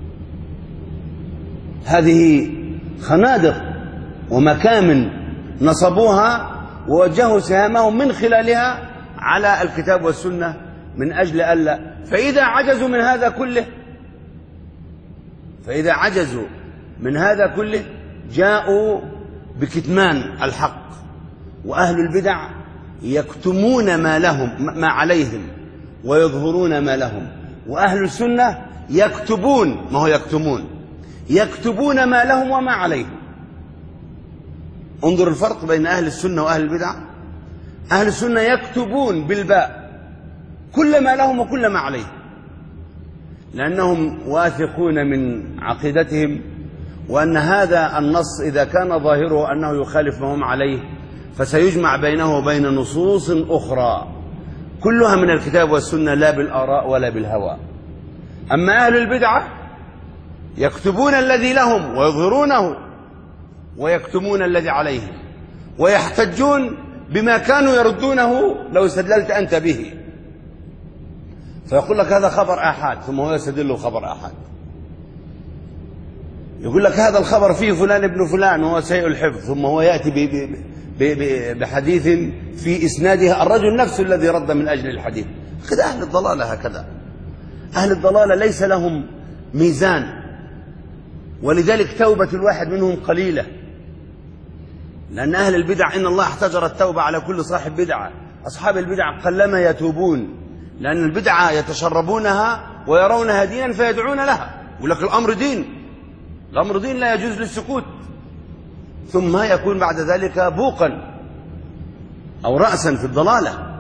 Speaker 3: هذه خنادق ومكامن نصبوها ووجهوا سهامهم من خلالها على الكتاب والسنة من أجل ألا، فإذا عجزوا من هذا كله جاءوا بكتمان الحق. وأهل البدع يكتمون ما عليهم ويظهرون ما لهم، وأهل السنة يكتبون ما لهم وما عليهم. انظر الفرق بين أهل السنة وأهل البدع. أهل السنة يكتبون بالباء كل ما لهم وكل ما عليهم، لأنهم واثقون من عقيدتهم وأن هذا النص إذا كان ظاهره أنه يخالف ما هم عليه فسيجمع بينه وبين نصوص أخرى كلها من الكتاب والسنة، لا بالآراء ولا بالهوى. أما أهل البدعة يكتبون الذي لهم ويظهرونه ويكتمون الذي عليهم، ويحتجون بما كانوا يردونه لو استدللت أنت به، فيقول لك هذا خبر آحاد، ثم هو يستدل خبر آحاد. يقول لك هذا الخبر فيه فلان ابن فلان وهو سيء الحفظ، ثم هو يأتي بحديث في إسناده الرجل نفسه الذي رد من أجل الحديث. كذا أهل الضلالة، هكذا أهل الضلالة ليس لهم ميزان، ولذلك توبة الواحد منهم قليلة، لأن أهل البدع إن الله احتجر التوبة على كل صاحب بدعة. أصحاب البدع قلما يتوبون، لأن البدعة يتشربونها ويرونها دينا فيدعون لها، يقول لك الأمر دين لا يجوز للسكوت، ثم يكون بعد ذلك بوقا أو رأسا في الضلالة.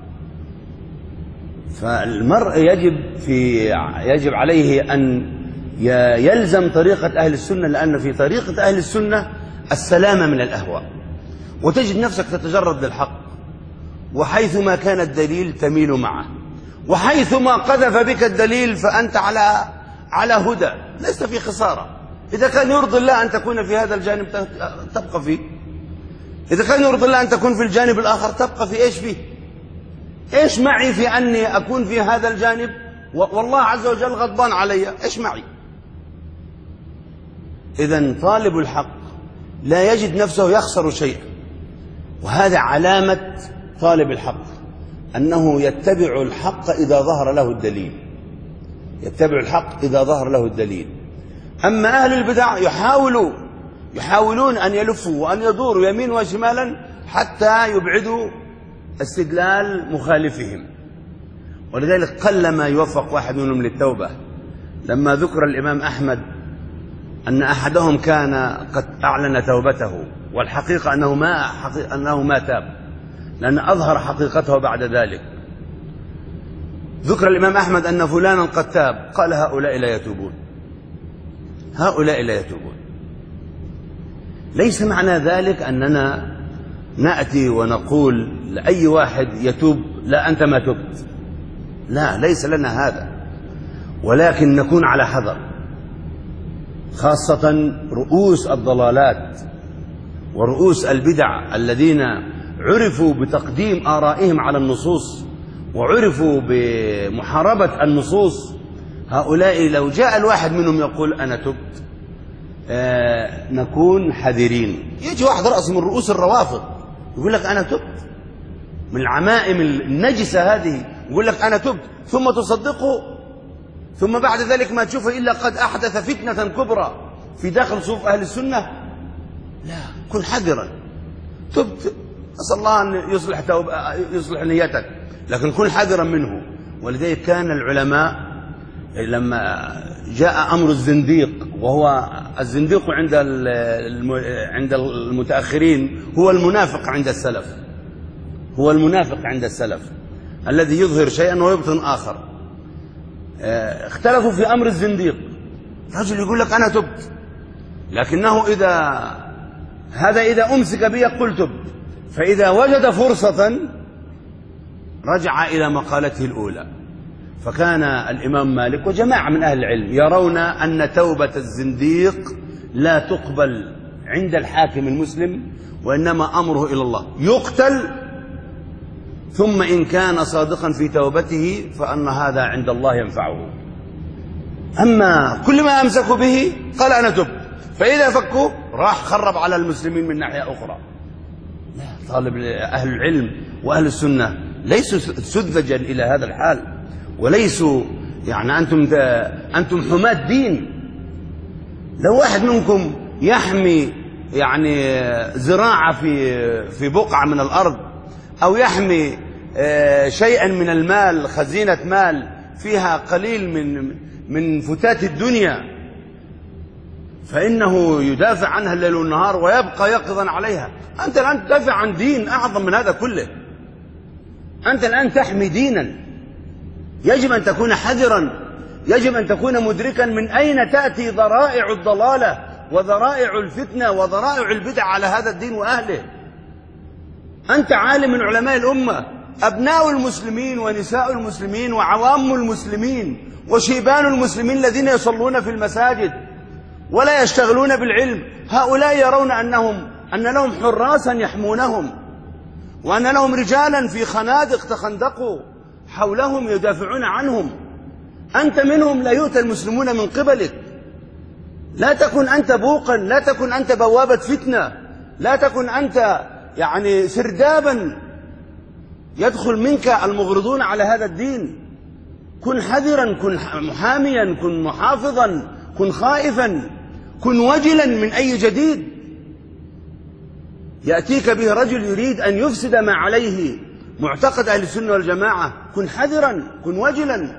Speaker 3: فالمرء يجب عليه أن يلزم طريقة أهل السنة، لأن في طريقة أهل السنة السلامة من الأهواء، وتجد نفسك تتجرد للحق، وحيثما كان الدليل تميل معه، وحيثما قذف بك الدليل فأنت على هدى، لست في خسارة. إذا كان يرضي الله أن تكون في هذا الجانب تبقى فيه، إذا كان يرضي الله أن تكون في الجانب الآخر تبقى في إيش فيه؟ إيش معي في أني أكون في هذا الجانب والله عز وجل غضبان علي؟ إيش معي؟ إذن طالب الحق لا يجد نفسه يخسر شيئا، وهذا علامة طالب الحق أنه يتبع الحق إذا ظهر له الدليل. أما أهل البدع يحاولون أن يلفوا وأن يدوروا يمين وشمالا حتى يبعدوا استدلال مخالفهم، ولذلك قلما يوفق واحد منهم للتوبة. لما ذكر الإمام أحمد أن أحدهم كان قد أعلن توبته، والحقيقة أنه ما تاب، لأن أظهر حقيقته بعد ذلك. ذكر الإمام أحمد أن فلانا قد تاب، قال هؤلاء لا يتوبون. ليس معنى ذلك أننا نأتي ونقول لأي واحد يتوب لا أنت ما تبت، لا، ليس لنا هذا، ولكن نكون على حذر، خاصة رؤوس الضلالات ورؤوس البدع الذين عرفوا بتقديم آرائهم على النصوص وعرفوا بمحاربة النصوص. هؤلاء لو جاء الواحد منهم يقول أنا تبت نكون حذرين. يجي واحد رأس من رؤوس الروافض يقول لك أنا تبت، من العمائم النجسة هذه، يقول لك أنا تبت، ثم تصدقه، ثم بعد ذلك ما تشوفه إلا قد أحدث فتنة كبرى في داخل صفوف أهل السنة. لا، كن حذرا، تبت، أسأل الله أن يصلح نيتك، لكن كن حذرا منه. ولذلك كان العلماء لما جاء أمر الزنديق، وهو الزنديق عند المتأخرين هو المنافق عند السلف، الذي يظهر شيئا ويبطن آخر. اختلفوا في أمر الزنديق، رجل يقول لك أنا تبت، لكنه إذا أمسك بي يقول تبت، فإذا وجد فرصة رجع إلى مقالته الأولى. فكان الإمام مالك وجماعة من أهل العلم يرون أن توبة الزنديق لا تقبل عند الحاكم المسلم، وإنما أمره إلى الله، يقتل، ثم إن كان صادقا في توبته فأن هذا عند الله ينفعه. أما كل ما أمسكوا به قال أنا تبت، فإذا فكوا راح خرب على المسلمين من ناحية أخرى. لا، طالب أهل العلم وأهل السنة ليسوا سذجا إلى هذا الحال، وليسوا يعني أنتم حماة دين. لو واحد منكم يحمي يعني زراعة في بقعة من الأرض، أو يحمي شيئا من المال، خزينة مال فيها قليل من فتات الدنيا، فإنه يدافع عنها الليل والنهار ويبقى يقظا عليها. أنت الآن تدافع عن دين أعظم من هذا كله. أنت الآن تحمي دينا. يجب أن تكون حذرا، يجب أن تكون مدركا من أين تأتي ذرائع الضلالة وذرائع الفتنة وذرائع البدع على هذا الدين وأهله. أنت عالم من علماء الأمة، أبناء المسلمين ونساء المسلمين وعوام المسلمين وشيبان المسلمين الذين يصلون في المساجد ولا يشتغلون بالعلم، هؤلاء يرون أن لهم حراسا يحمونهم، وأن لهم رجالا في خنادق تخندقوا حولهم يدافعون عنهم. أنت منهم لا يؤتى المسلمون من قبلك. لا تكن أنت بوقا، لا تكن أنت بوابة فتنة، لا تكن أنت يعني سردابا يدخل منك المغرضون على هذا الدين. كن حذرا، كن محاميا، كن محافظا، كن خائفا، كن وجلا من أي جديد يأتيك به رجل يريد أن يفسد ما عليه معتقد أهل السنة والجماعة. كن حذرا، كن وجلا.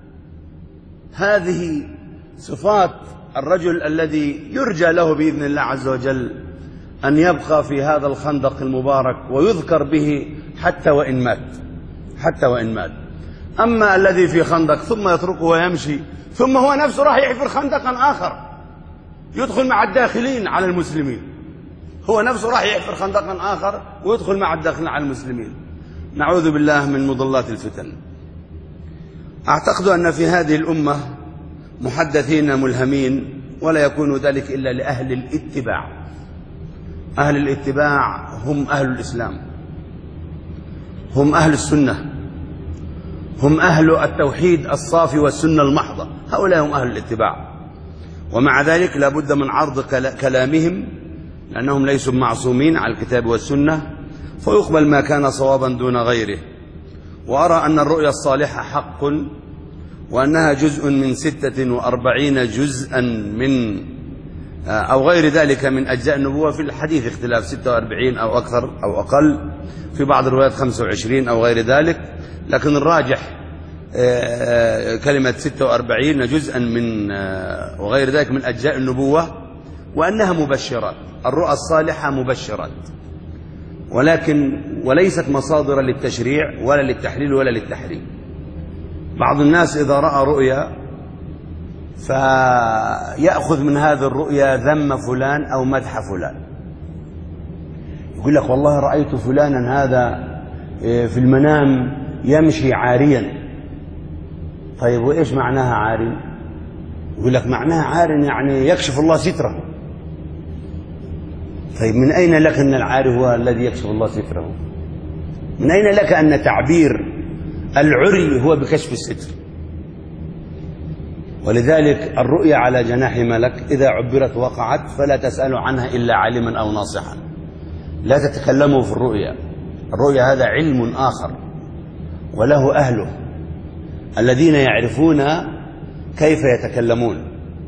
Speaker 3: هذه صفات الرجل الذي يرجى له بإذن الله عز وجل أن يبقى في هذا الخندق المبارك ويذكر به حتى وإن مات. أما الذي في خندق ثم يتركه ويمشي، ثم هو نفسه راح يحفر خندقا آخر يدخل مع الداخلين على المسلمين، هو نفسه راح يحفر خندقا آخر ويدخل مع الداخلين على المسلمين. نعوذ بالله من مضلات الفتن. أعتقد أن في هذه الأمة محدثين ملهمين، ولا يكون ذلك إلا لأهل الاتباع. أهل الاتباع هم أهل الإسلام، هم أهل السنة، هم أهل التوحيد الصافي والسنة المحضة. هؤلاء هم أهل الاتباع. ومع ذلك لا بد من عرض كلامهم، لأنهم ليسوا معصومين على الكتاب والسنة، فيقبل ما كان صوابا دون غيره. وأرى أن الرؤيا الصالحة حق، وأنها جزء من 46 جزءا من أو غير ذلك من أجزاء النبوة. في الحديث اختلاف 46 أو أكثر أو أقل، في بعض الروايات 25 أو غير ذلك، لكن الراجح كلمة 46 جزءا من وغير ذلك من أجزاء النبوة، وأنها مبشرات. الرؤى الصالحة مبشرات، وليست مصادر للتشريع ولا للتحليل ولا للتحريم. بعض الناس إذا رأى رؤيا فيأخذ من هذه الرؤيا ذم فلان أو مدح فلان، يقول لك والله رأيت فلانا هذا في المنام يمشي عاريا. طيب وإيش معناها عاري؟ يقول لك معناها عار يعني يكشف الله ستره. طيب من أين لك أن العاري هو الذي يكشف الله ستره؟ من أين لك أن تعبير العري هو بكشف الستر؟ ولذلك الرؤيا على جناح ملك، إذا عبرت وقعت، فلا تسألوا عنها إلا عالما أو ناصحا. لا تتكلموا في الرؤيا. الرؤيا هذا علم آخر وله أهله الذين يعرفون كيف يتكلمون.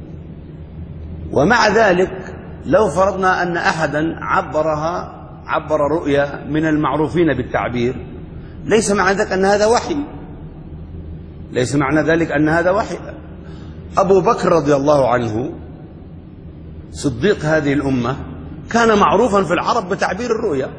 Speaker 3: ومع ذلك لو فرضنا أن أحدا عبر رؤيا من المعروفين بالتعبير، ليس معنى ذلك أن هذا وحي، ليس معنى ذلك أن هذا وحي. أبو بكر رضي الله عنه صديق هذه الأمة كان معروفا في العرب بتعبير الرؤيا،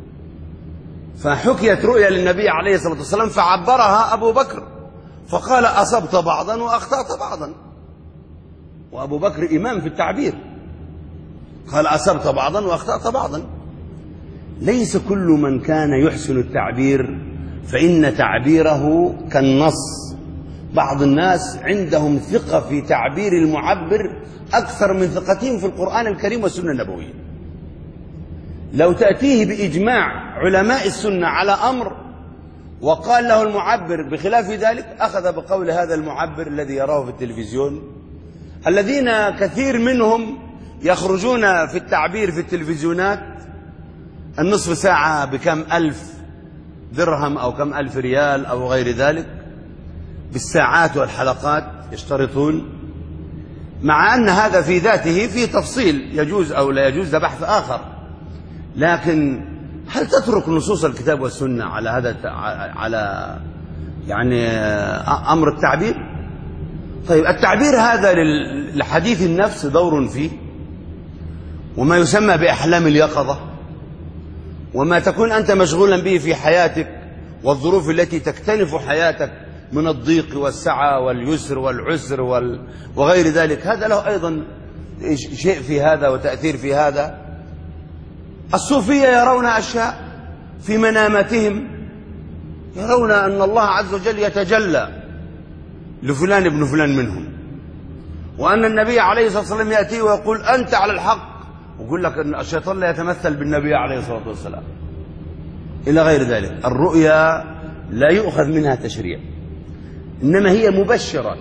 Speaker 3: فحكيت رؤيا للنبي عليه الصلاة والسلام فعبرها أبو بكر فقال أصبت بعضا وأخطأت بعضا. وأبو بكر إمام في التعبير، قال أصبت بعضا وأخطأت بعضا. ليس كل من كان يحسن التعبير فإن تعبيره كالنص. بعض الناس عندهم ثقة في تعبير المعبر أكثر من ثقتهم في القرآن الكريم والسنة النبوية. لو تأتيه بإجماع علماء السنة على أمر وقال له المعبر بخلاف ذلك، أخذ بقول هذا المعبر الذي يراه في التلفزيون، الذين كثير منهم يخرجون في التعبير في التلفزيونات النصف ساعة بكم ألف درهم أو كم ألف ريال أو غير ذلك، بالساعات والحلقات يشترطون، مع أن هذا في ذاته في تفصيل يجوز أو لا يجوز، ده بحث آخر. لكن هل تترك نصوص الكتاب والسنة على هذا على يعني أمر التعبير؟ طيب التعبير هذا لحديث النفس دور فيه، وما يسمى بأحلام اليقظة، وما تكون أنت مشغولا به في حياتك والظروف التي تكتنف حياتك من الضيق والسعة واليسر والعسر وغير ذلك، هذا له أيضا شيء في هذا وتأثير في هذا. الصوفية يرون أشياء في مناماتهم، يرون أن الله عز وجل يتجلى لفلان ابن فلان منهم، وأن النبي عليه الصلاة والسلام يأتي ويقول أنت على الحق، ويقول لك أن الشيطان لا يتمثل بالنبي عليه الصلاة والسلام إلى غير ذلك. الرؤيا لا يؤخذ منها تشريع، إنما هي مبشرات.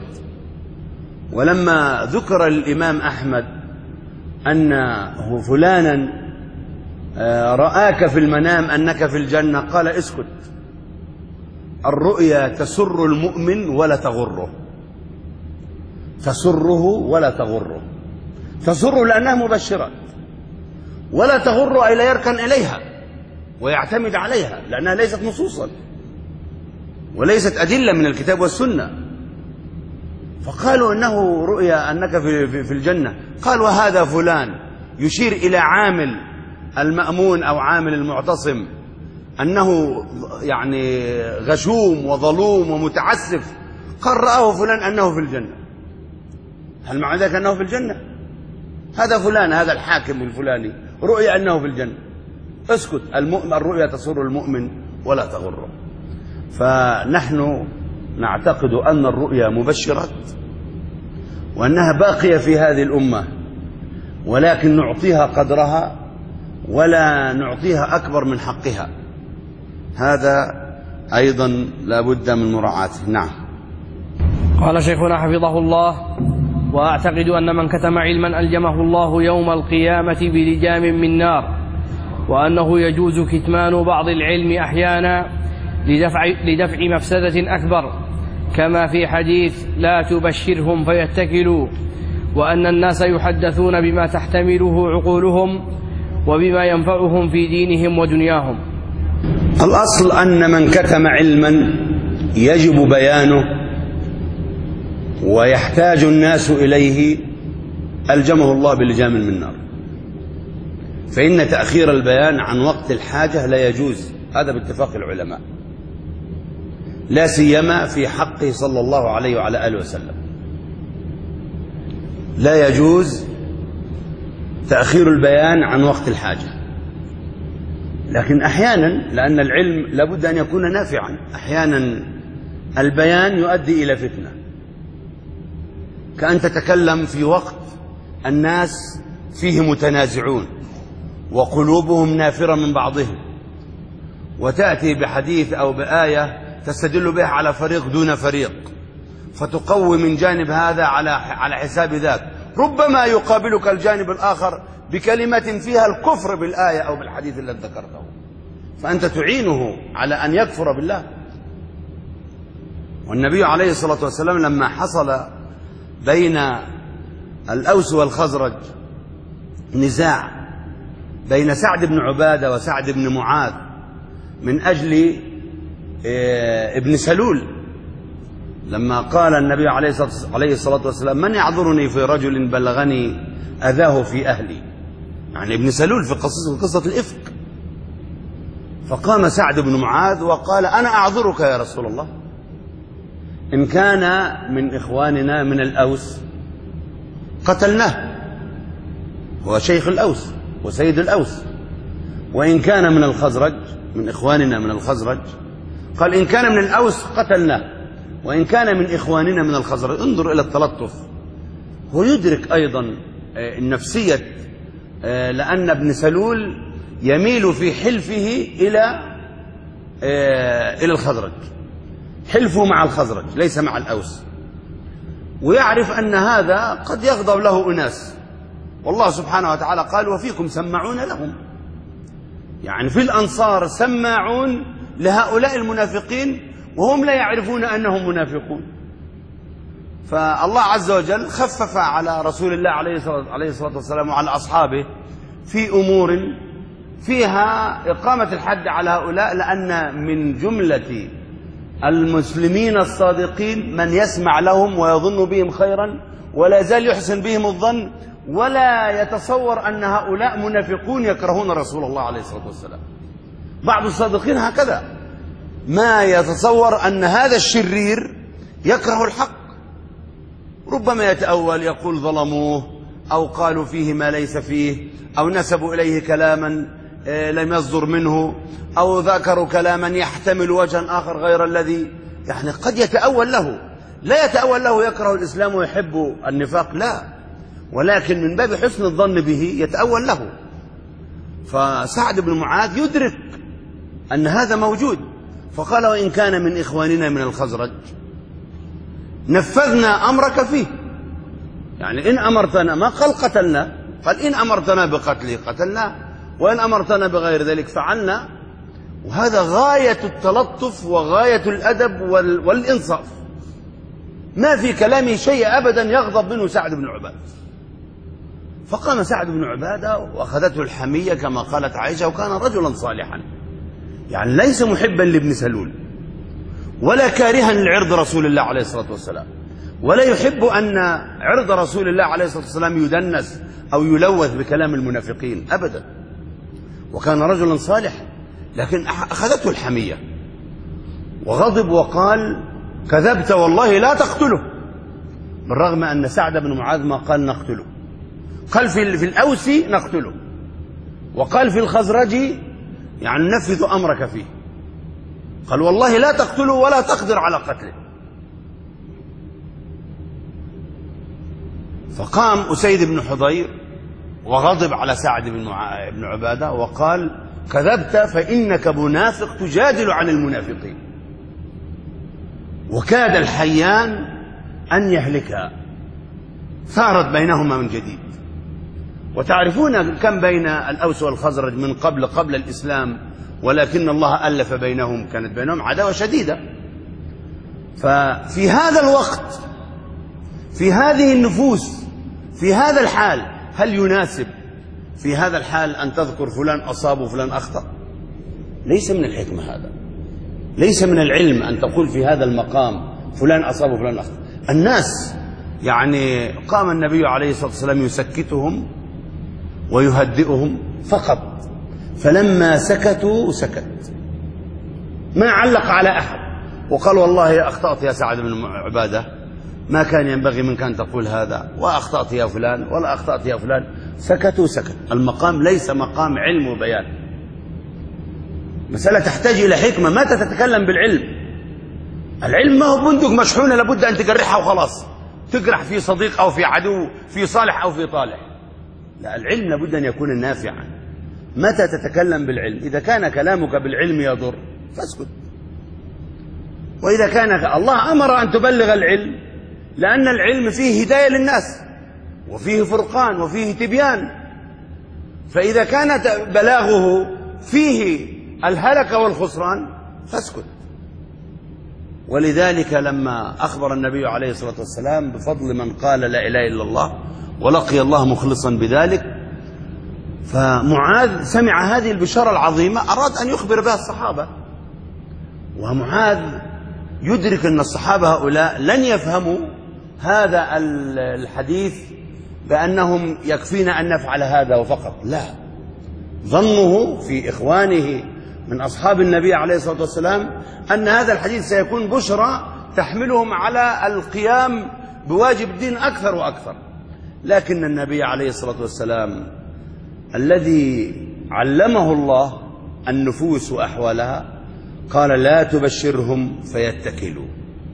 Speaker 3: ولما ذكر الإمام أحمد أن فلانا رآك في المنام أنك في الجنة، قال اسكت، الرؤيا تسر المؤمن ولا تغره، تسره ولا تغره. تسر لأنها مبشرات، ولا تغر أي لا يركن إليها ويعتمد عليها، لأنها ليست نصوصا وليست أدلة من الكتاب والسنة. فقالوا إنه رؤيا أنك في الجنة، قال وهذا فلان يشير إلى عامل المأمون أو عامل المعتصم أنه يعني غشوم وظلوم ومتعسف، قال رآه فلان أنه في الجنة. هل معنى ذلك أنه في الجنة؟ هذا فلان، هذا الحاكم الفلاني رؤيا أنه في الجنة. اسكت، الرؤيا تسر المؤمن ولا تغره. فنحن نعتقد أن الرؤيا مبشرات، وأنها باقية في هذه الأمة، ولكن نعطيها قدرها ولا نعطيها أكبر من حقها. هذا أيضا لا بد من مراعاته. نعم.
Speaker 4: قال شيخنا حفظه الله: وأعتقد أن من كتم علما ألجمه الله يوم القيامة بلجام من نار، وأنه يجوز كتمان بعض العلم أحيانا لدفع مفسدة أكبر، كما في حديث لا تبشرهم فيتكلوا، وأن الناس يحدثون بما تحتمله عقولهم وبما ينفعهم في دينهم ودنياهم.
Speaker 3: الأصل أن من كتم علما يجب بيانه ويحتاج الناس إليه ألجمه الله بلجام من نار، فإن تأخير البيان عن وقت الحاجة لا يجوز، هذا باتفاق العلماء، لا سيما في حقه صلى الله عليه وعلى آله وسلم. لا يجوز تأخير البيان عن وقت الحاجة، لكن أحيانا لأن العلم لابد أن يكون نافعا، أحيانا البيان يؤدي إلى فتنة، كأن تتكلم في وقت الناس فيه متنازعون وقلوبهم نافرة من بعضهم، وتأتي بحديث أو بآية تستدل بها على فريق دون فريق، فتقوي من جانب هذا على حساب ذاك، ربما يقابلك الجانب الآخر بكلمة فيها الكفر بالآية أو بالحديث الذي ذكرته، فأنت تعينه على أن يكفر بالله. والنبي عليه الصلاة والسلام لما حصل بين الأوس والخزرج نزاع بين سعد بن عبادة وسعد بن معاذ من أجل ابن سلول، لما قال النبي عليه الصلاة والسلام من يعذرني في رجل بلغني أذاه في أهلي، يعني ابن سلول في قصة الإفك. فقام سعد بن معاذ وقال أنا أعذرك يا رسول الله، إن كان من إخواننا من الأوس قتلناه، هو شيخ الأوس وسيد الأوس، وإن كان من الخزرج من إخواننا من الخزرج، قال إن كان من الأوس قتلناه، وإن كان من إخواننا من الخزرج. انظر إلى التلطف، هو يدرك أيضا النفسية، لأن ابن سلول يميل في حلفه إلى الخزرج، حلفه مع الخزرج ليس مع الأوس، ويعرف أن هذا قد يغضب له أناس، والله سبحانه وتعالى قال وفيكم سماعون لهم، يعني في الأنصار سماعون لهؤلاء المنافقين وهم لا يعرفون أنهم منافقون. فالله عز وجل خفف على رسول الله عليه الصلاة والسلام وعلى أصحابه في أمور فيها إقامة الحد على هؤلاء، لأن من جملة المسلمين الصادقين من يسمع لهم ويظن بهم خيرا ولا يزال يحسن بهم الظن ولا يتصور أن هؤلاء منافقون يكرهون رسول الله عليه الصلاة والسلام. بعض الصادقين هكذا ما يتصور أن هذا الشرير يكره الحق، ربما يتأول يقول ظلموه أو قالوا فيه ما ليس فيه أو نسبوا إليه كلاما لم يصدر منه أو ذكروا كلاما يحتمل وجها آخر غير الذي يعني قد يتأول له. لا يتأول له يكره الإسلام ويحب النفاق، لا، ولكن من باب حسن الظن به يتأول له. فسعد بن معاذ يدرك أن هذا موجود، فقال وإن كان من إخواننا من الخزرج نفذنا أمرك فيه، يعني إن أمرتنا، ما قال قتلنا، قال إن أمرتنا بقتله قتلنا وإن أمرتنا بغير ذلك فعلنا. وهذا غاية التلطف وغاية الأدب والإنصاف، ما في كلامه شيء أبدا يغضب منه سعد بن عبادة. فقام سعد بن عبادة وأخذته الحمية كما قالت عائشة، وكان رجلا صالحا، يعني ليس محبا لابن سلول ولا كارها لعرض رسول الله عليه الصلاة والسلام، ولا يحب أن عرض رسول الله عليه الصلاة والسلام يدنس أو يلوث بكلام المنافقين أبدا، وكان رجلا صالحا. لكن أخذته الحمية وغضب وقال كذبت والله لا تقتله، بالرغم أن سعد بن معاذ ما قال نقتله، قال في الأوسي نقتله، وقال في الخزرجي يعني ننفذ أمرك فيه، قال والله لا تقتله ولا تقدر على قتله. فقام أسيد بن حضير وغضب على سعد بن عبادة وقال كذبت فإنك منافق تجادل عن المنافقين. وكاد الحيان أن يهلكا، ثارت بينهما من جديد. وتعرفون كم بين الأوس والخزرج من قبل الإسلام، ولكن الله ألف بينهم، كانت بينهم عداوة شديدة. ففي هذا الوقت، في هذه النفوس، في هذا الحال، هل يناسب في هذا الحال أن تذكر فلان أصاب وفلان أخطأ؟ ليس من الحكمة هذا، ليس من العلم أن تقول في هذا المقام فلان أصاب وفلان أخطأ. الناس يعني قام النبي عليه الصلاة والسلام يسكتهم ويهدئهم فقط، فلما سكتوا سكت، ما علق على أحد وقال والله أخطأت يا سعد بن عبادة، ما كان ينبغي منك أن تقول هذا، وأخطأت يا فلان ولا أخطأت يا فلان. سكتوا سكت. المقام ليس مقام علم وبيان، مسألة تحتاج إلى حكمة. متى تتكلم بالعلم؟ العلم ما هو بندق مشحونة لابد أن تجرحها وخلاص، تجرح في صديق أو في عدو، في صالح أو في طالح. لا، العلم لابد أن يكون نافعا. متى تتكلم بالعلم؟ إذا كان كلامك بالعلم يضر فاسكت، وإذا كان الله أمر أن تبلغ العلم، لأن العلم فيه هداية للناس وفيه فرقان وفيه تبيان، فإذا كان بلاغه فيه الهلك والخسران فاسكت. ولذلك لما أخبر النبي عليه الصلاة والسلام بفضل من قال لا إله إلا الله ولقي الله مخلصا بذلك، فمعاذ سمع هذه البشارة العظيمة، أراد أن يخبر بها الصحابة. ومعاذ يدرك أن الصحابة هؤلاء لن يفهموا هذا الحديث بأنهم يكفينا أن نفعل هذا وفقط، لا، ظنه في إخوانه من أصحاب النبي عليه الصلاة والسلام أن هذا الحديث سيكون بشرى تحملهم على القيام بواجب الدين أكثر وأكثر. لكن النبي عليه الصلاة والسلام الذي علمه الله النفوس وأحوالها قال لا تبشرهم فيتكلوا،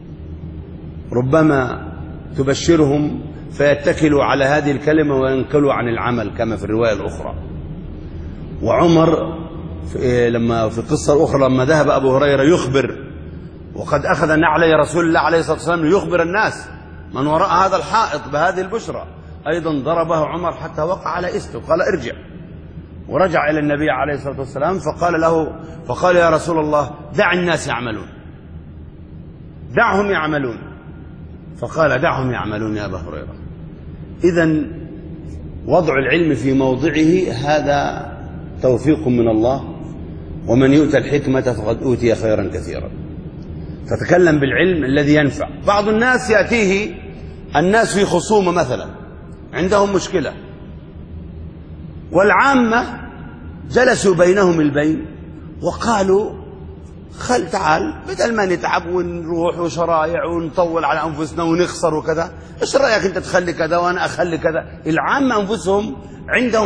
Speaker 3: ربما تبشرهم فيتكلوا على هذه الكلمة وينكلوا عن العمل كما في الرواية الأخرى. وعمر لما في القصة الأخرى لما ذهب أبو هريرة يخبر وقد أخذ نعلي رسول الله عليه الصلاة والسلام ليخبر الناس من وراء هذا الحائط بهذه البشرى، أيضا ضربه عمر حتى وقع على إسته، قال ارجع. ورجع إلى النبي عليه الصلاة والسلام فقال يا رسول الله دع الناس يعملون، دعهم يعملون. فقال دعهم يعملون يا أبا هريرة. إذن وضع العلم في موضعه هذا توفيق من الله، ومن يؤتى الحكمة فقد أوتي خيرا كثيرا. تتكلم بالعلم الذي ينفع. بعض الناس يأتيه الناس في خصومة مثلا، عندهم مشكلة، والعامة جلسوا بينهم البين وقالوا تعال بدل ما نتعب ونروح وشرايع ونطول على أنفسنا ونخسر وكذا، إيش رأيك أنت تخلي كذا وأنا أخلي كذا؟ العامة أنفسهم عندهم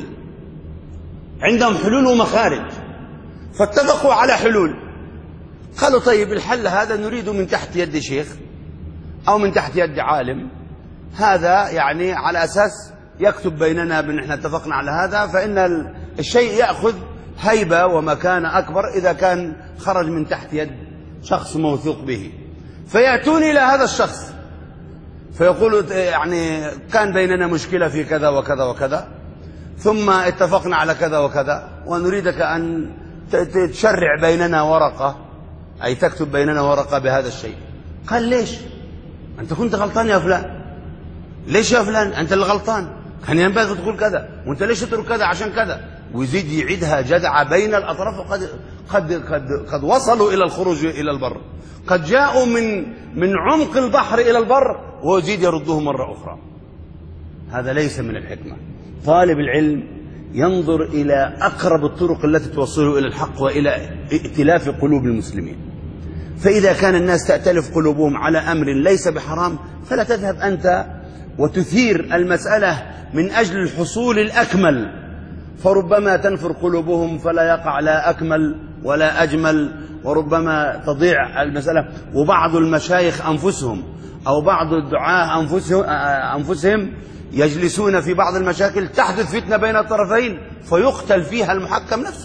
Speaker 3: حلول ومخارج، فاتفقوا على حلول. قالوا طيب الحل هذا نريد من تحت يد شيخ أو من تحت يد عالم، هذا يعني على أساس يكتب بيننا بأن احنا اتفقنا على هذا، فإن الشيء يأخذ هيبة ومكان أكبر إذا كان خرج من تحت يد شخص موثوق به. فيأتون إلى هذا الشخص فيقولوا يعني كان بيننا مشكلة في كذا وكذا وكذا، ثم اتفقنا على كذا وكذا، ونريدك أن تشرع بيننا ورقة، أي تكتب بيننا ورقة بهذا الشيء. قال ليش؟ أنت كنت غلطان يا فلان. ليش يا فلان؟ أنت اللي غلطان، كان ينبغي تقول كذا، وأنت ليش تترك كذا عشان كذا؟ ويزيد يعيدها جدعة بين الأطراف. وقد قد وصلوا إلى الخروج إلى البر، قد جاءوا من عمق البحر إلى البر، ويزيد يرده مرة أخرى. هذا ليس من الحكمة. طالب العلم ينظر إلى أقرب الطرق التي توصله إلى الحق وإلى ائتلاف قلوب المسلمين. فإذا كان الناس تأتلف قلوبهم على أمر ليس بحرام، فلا تذهب أنت وتثير المسألة من أجل الحصول الأكمل، فربما تنفر قلوبهم فلا يقع لا أكمل ولا أجمل، وربما تضيع المسألة. وبعض المشايخ أنفسهم أو بعض الدعاة أنفسهم يجلسون في بعض المشاكل تحدث فتنة بين الطرفين فيقتل فيها المحكم نفسه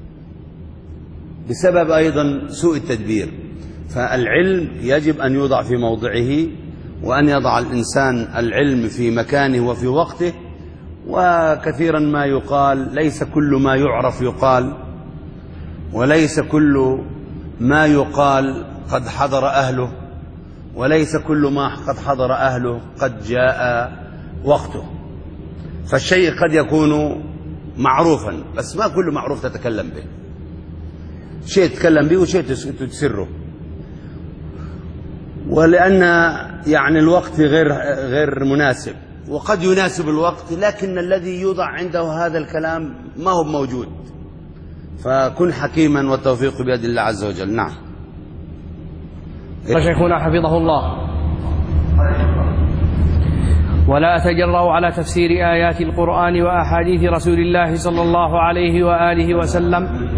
Speaker 3: بسبب أيضا سوء التدبير. فالعلم يجب أن يوضع في موضعه، وأن يضع الإنسان العلم في مكانه وفي وقته. وكثيرا ما يقال ليس كل ما يعرف يقال، وليس كل ما يقال قد حضر أهله، وليس كل ما قد حضر أهله قد جاء وقته. فالشيء قد يكون معروفا، بس ما كل معروف تتكلم به، شيء تتكلم به وشيء تسره. ولأن يعني الوقت غير مناسب، وقد يناسب الوقت لكن الذي يوضع عنده هذا الكلام ما هو موجود. فكن حكيما والتوفيق بيد الله عز وجل. نعم.
Speaker 4: شيخنا حفظه الله: ولا أتجرأ على تفسير آيات القرآن وأحاديث رسول الله صلى الله عليه وآله وسلم.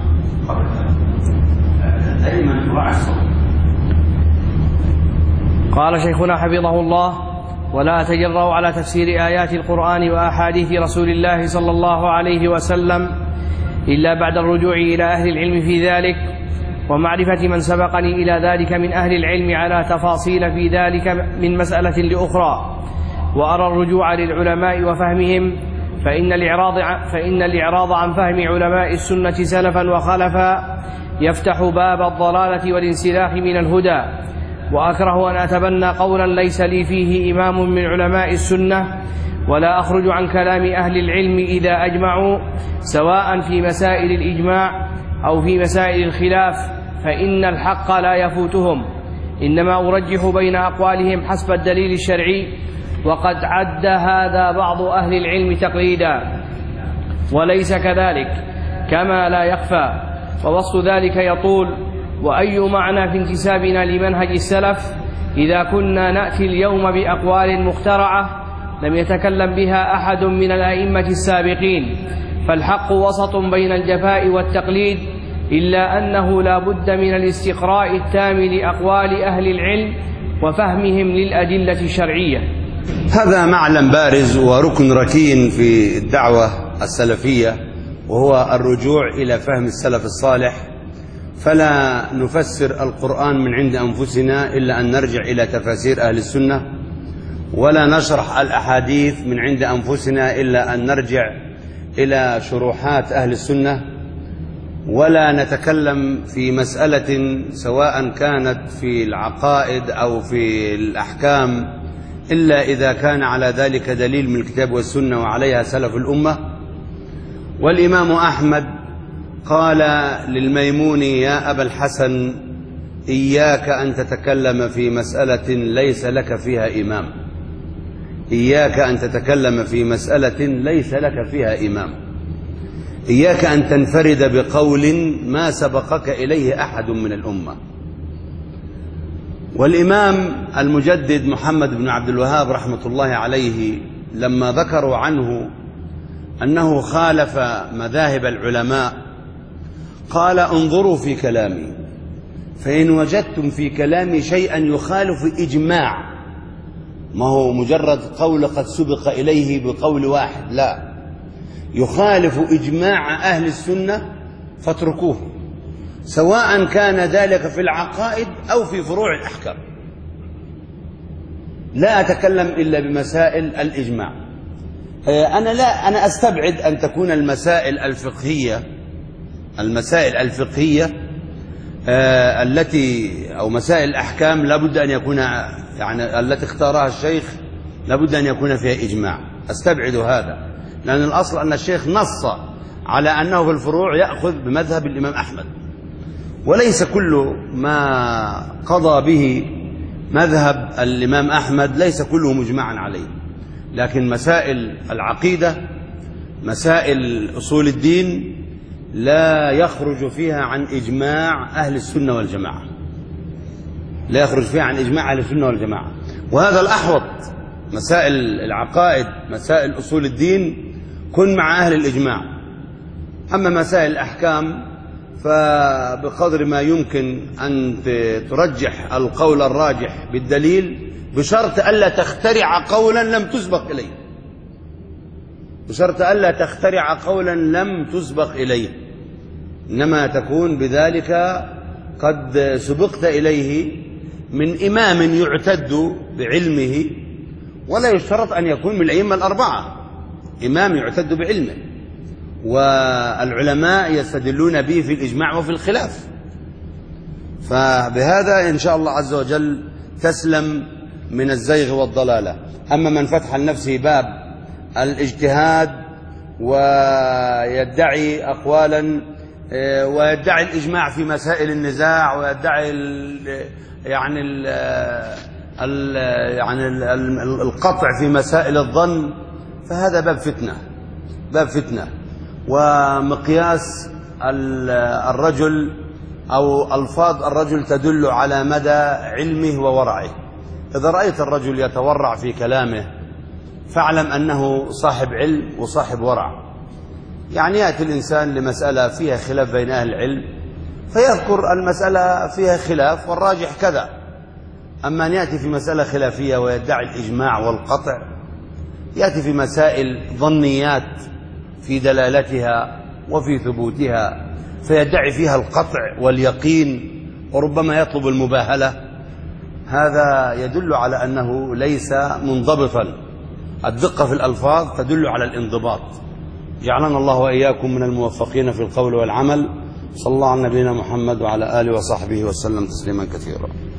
Speaker 4: قال شيخنا حفظه الله: ولا أتجرأ على تفسير آيات القرآن وأحاديث رسول الله صلى الله عليه وسلم إلا بعد الرجوع إلى أهل العلم في ذلك، ومعرفة من سبقني إلى ذلك من أهل العلم على تفاصيل في ذلك من مسألة لأخرى. وأرى الرجوع للعلماء وفهمهم، فإن الإعراض عن فهم علماء السنة سلفا وخلفا يفتح باب الضلالة والانسلاخ من الهدى. وأكره أن أتبنى قولا ليس لي فيه إمام من علماء السنة، ولا أخرج عن كلام أهل العلم إذا أجمعوا، سواء في مسائل الإجماع أو في مسائل الخلاف، فإن الحق لا يفوتهم، إنما أرجح بين أقوالهم حسب الدليل الشرعي. وقد عد هذا بعض أهل العلم تقليدا، وليس كذلك كما لا يخفى، ووصف ذلك يطول. وأي معنى في انتسابنا لمنهج السلف إذا كنا نأتي اليوم بأقوال مخترعة لم يتكلم بها أحد من الأئمة السابقين؟ فالحق وسط بين الجفاء والتقليد، إلا أنه لا بد من الاستقراء التام لأقوال أهل العلم وفهمهم للأدلة الشرعية.
Speaker 3: هذا معلم بارز وركن ركين في الدعوة السلفية، وهو الرجوع إلى فهم السلف الصالح. فلا نفسر القرآن من عند أنفسنا إلا أن نرجع إلى تفاسير أهل السنة، ولا نشرح الأحاديث من عند أنفسنا إلا أن نرجع إلى شروحات أهل السنة ولا نتكلم في مسألة سواء كانت في العقائد أو في الأحكام إلا إذا كان على ذلك دليل من الكتاب والسنة وعليها سلف الأمة. والإمام أحمد قال للميمون: يا أبا الحسن، إياك أن تتكلم في مسألة ليس لك فيها إمام، إياك أن تتكلم في مسألة ليس لك فيها إمام، إياك أن تنفرد بقول ما سبقك إليه أحد من الأمة. والإمام المجدد محمد بن عبد الوهاب رحمة الله عليه لما ذكروا عنه أنه خالف مذاهب العلماء قال: انظروا في كلامي، فإن وجدتم في كلامي شيئا يخالف إجماع، ما هو مجرد قول قد سبق إليه بقول واحد، لا، يخالف إجماع أهل السنة فاتركوه، سواء كان ذلك في العقائد أو في فروع الأحكام. لا أتكلم إلا بمسائل الإجماع. أنا أستبعد أن تكون المسائل الفقهية التي أو مسائل الأحكام لابد أن يكون يعني التي اختارها الشيخ لابد أن يكون فيها إجماع، أستبعد هذا، لأن الأصل أن الشيخ نص على أنه في الفروع يأخذ بمذهب الإمام أحمد، وليس كل ما قضى به مذهب الإمام أحمد ليس كله مجمعا عليه، لكن مسائل العقيدة، مسائل أصول الدين لا يخرج فيها عن إجماع أهل السنة والجماعة، لا يخرج فيها عن إجماع أهل السنة والجماعة، وهذا الأحوط. مسائل العقائد، مسائل أصول الدين كن مع أهل الإجماع. أما مسائل الأحكام فبقدر ما يمكن أن ترجح القول الراجح بالدليل، بشرط ألا تخترع قولا لم تسبق إليه، بشرط ألا تخترع قولا لم تسبق إليه، إنما تكون بذلك قد سبقت إليه من إمام يعتد بعلمه، ولا يشترط أن يكون من الأئمة الأربعة، إمام يعتد بعلمه، والعلماء يستدلون به في الإجماع وفي الخلاف. فبهذا إن شاء الله عز وجل تسلم من الزيغ والضلالة. أما من فتح لنفسه باب الاجتهاد ويدعي أقوالا ويدعي الإجماع في مسائل النزاع ويدعي يعني القطع في مسائل الظن، فهذا باب فتنة. ومقياس الرجل أو ألفاظ الرجل تدل على مدى علمه وورعه. إذا رأيت الرجل يتورع في كلامه فاعلم أنه صاحب علم وصاحب ورع. يعني يأتي الإنسان لمسألة فيها خلاف بين أهل العلم فيذكر المسألة فيها خلاف والراجح كذا، أما أن يأتي في مسألة خلافية ويدعي الإجماع والقطع، يأتي في مسائل ظنيات في دلالتها وفي ثبوتها فيدعي فيها القطع واليقين وربما يطلب المباهلة، هذا يدل على أنه ليس منضبطا. الدقة في الألفاظ تدل على الانضباط. جعلنا الله وإياكم من الموفقين في القول والعمل. صلى الله على نبينا محمد وعلى آله وصحبه وسلم تسليما كثيرا.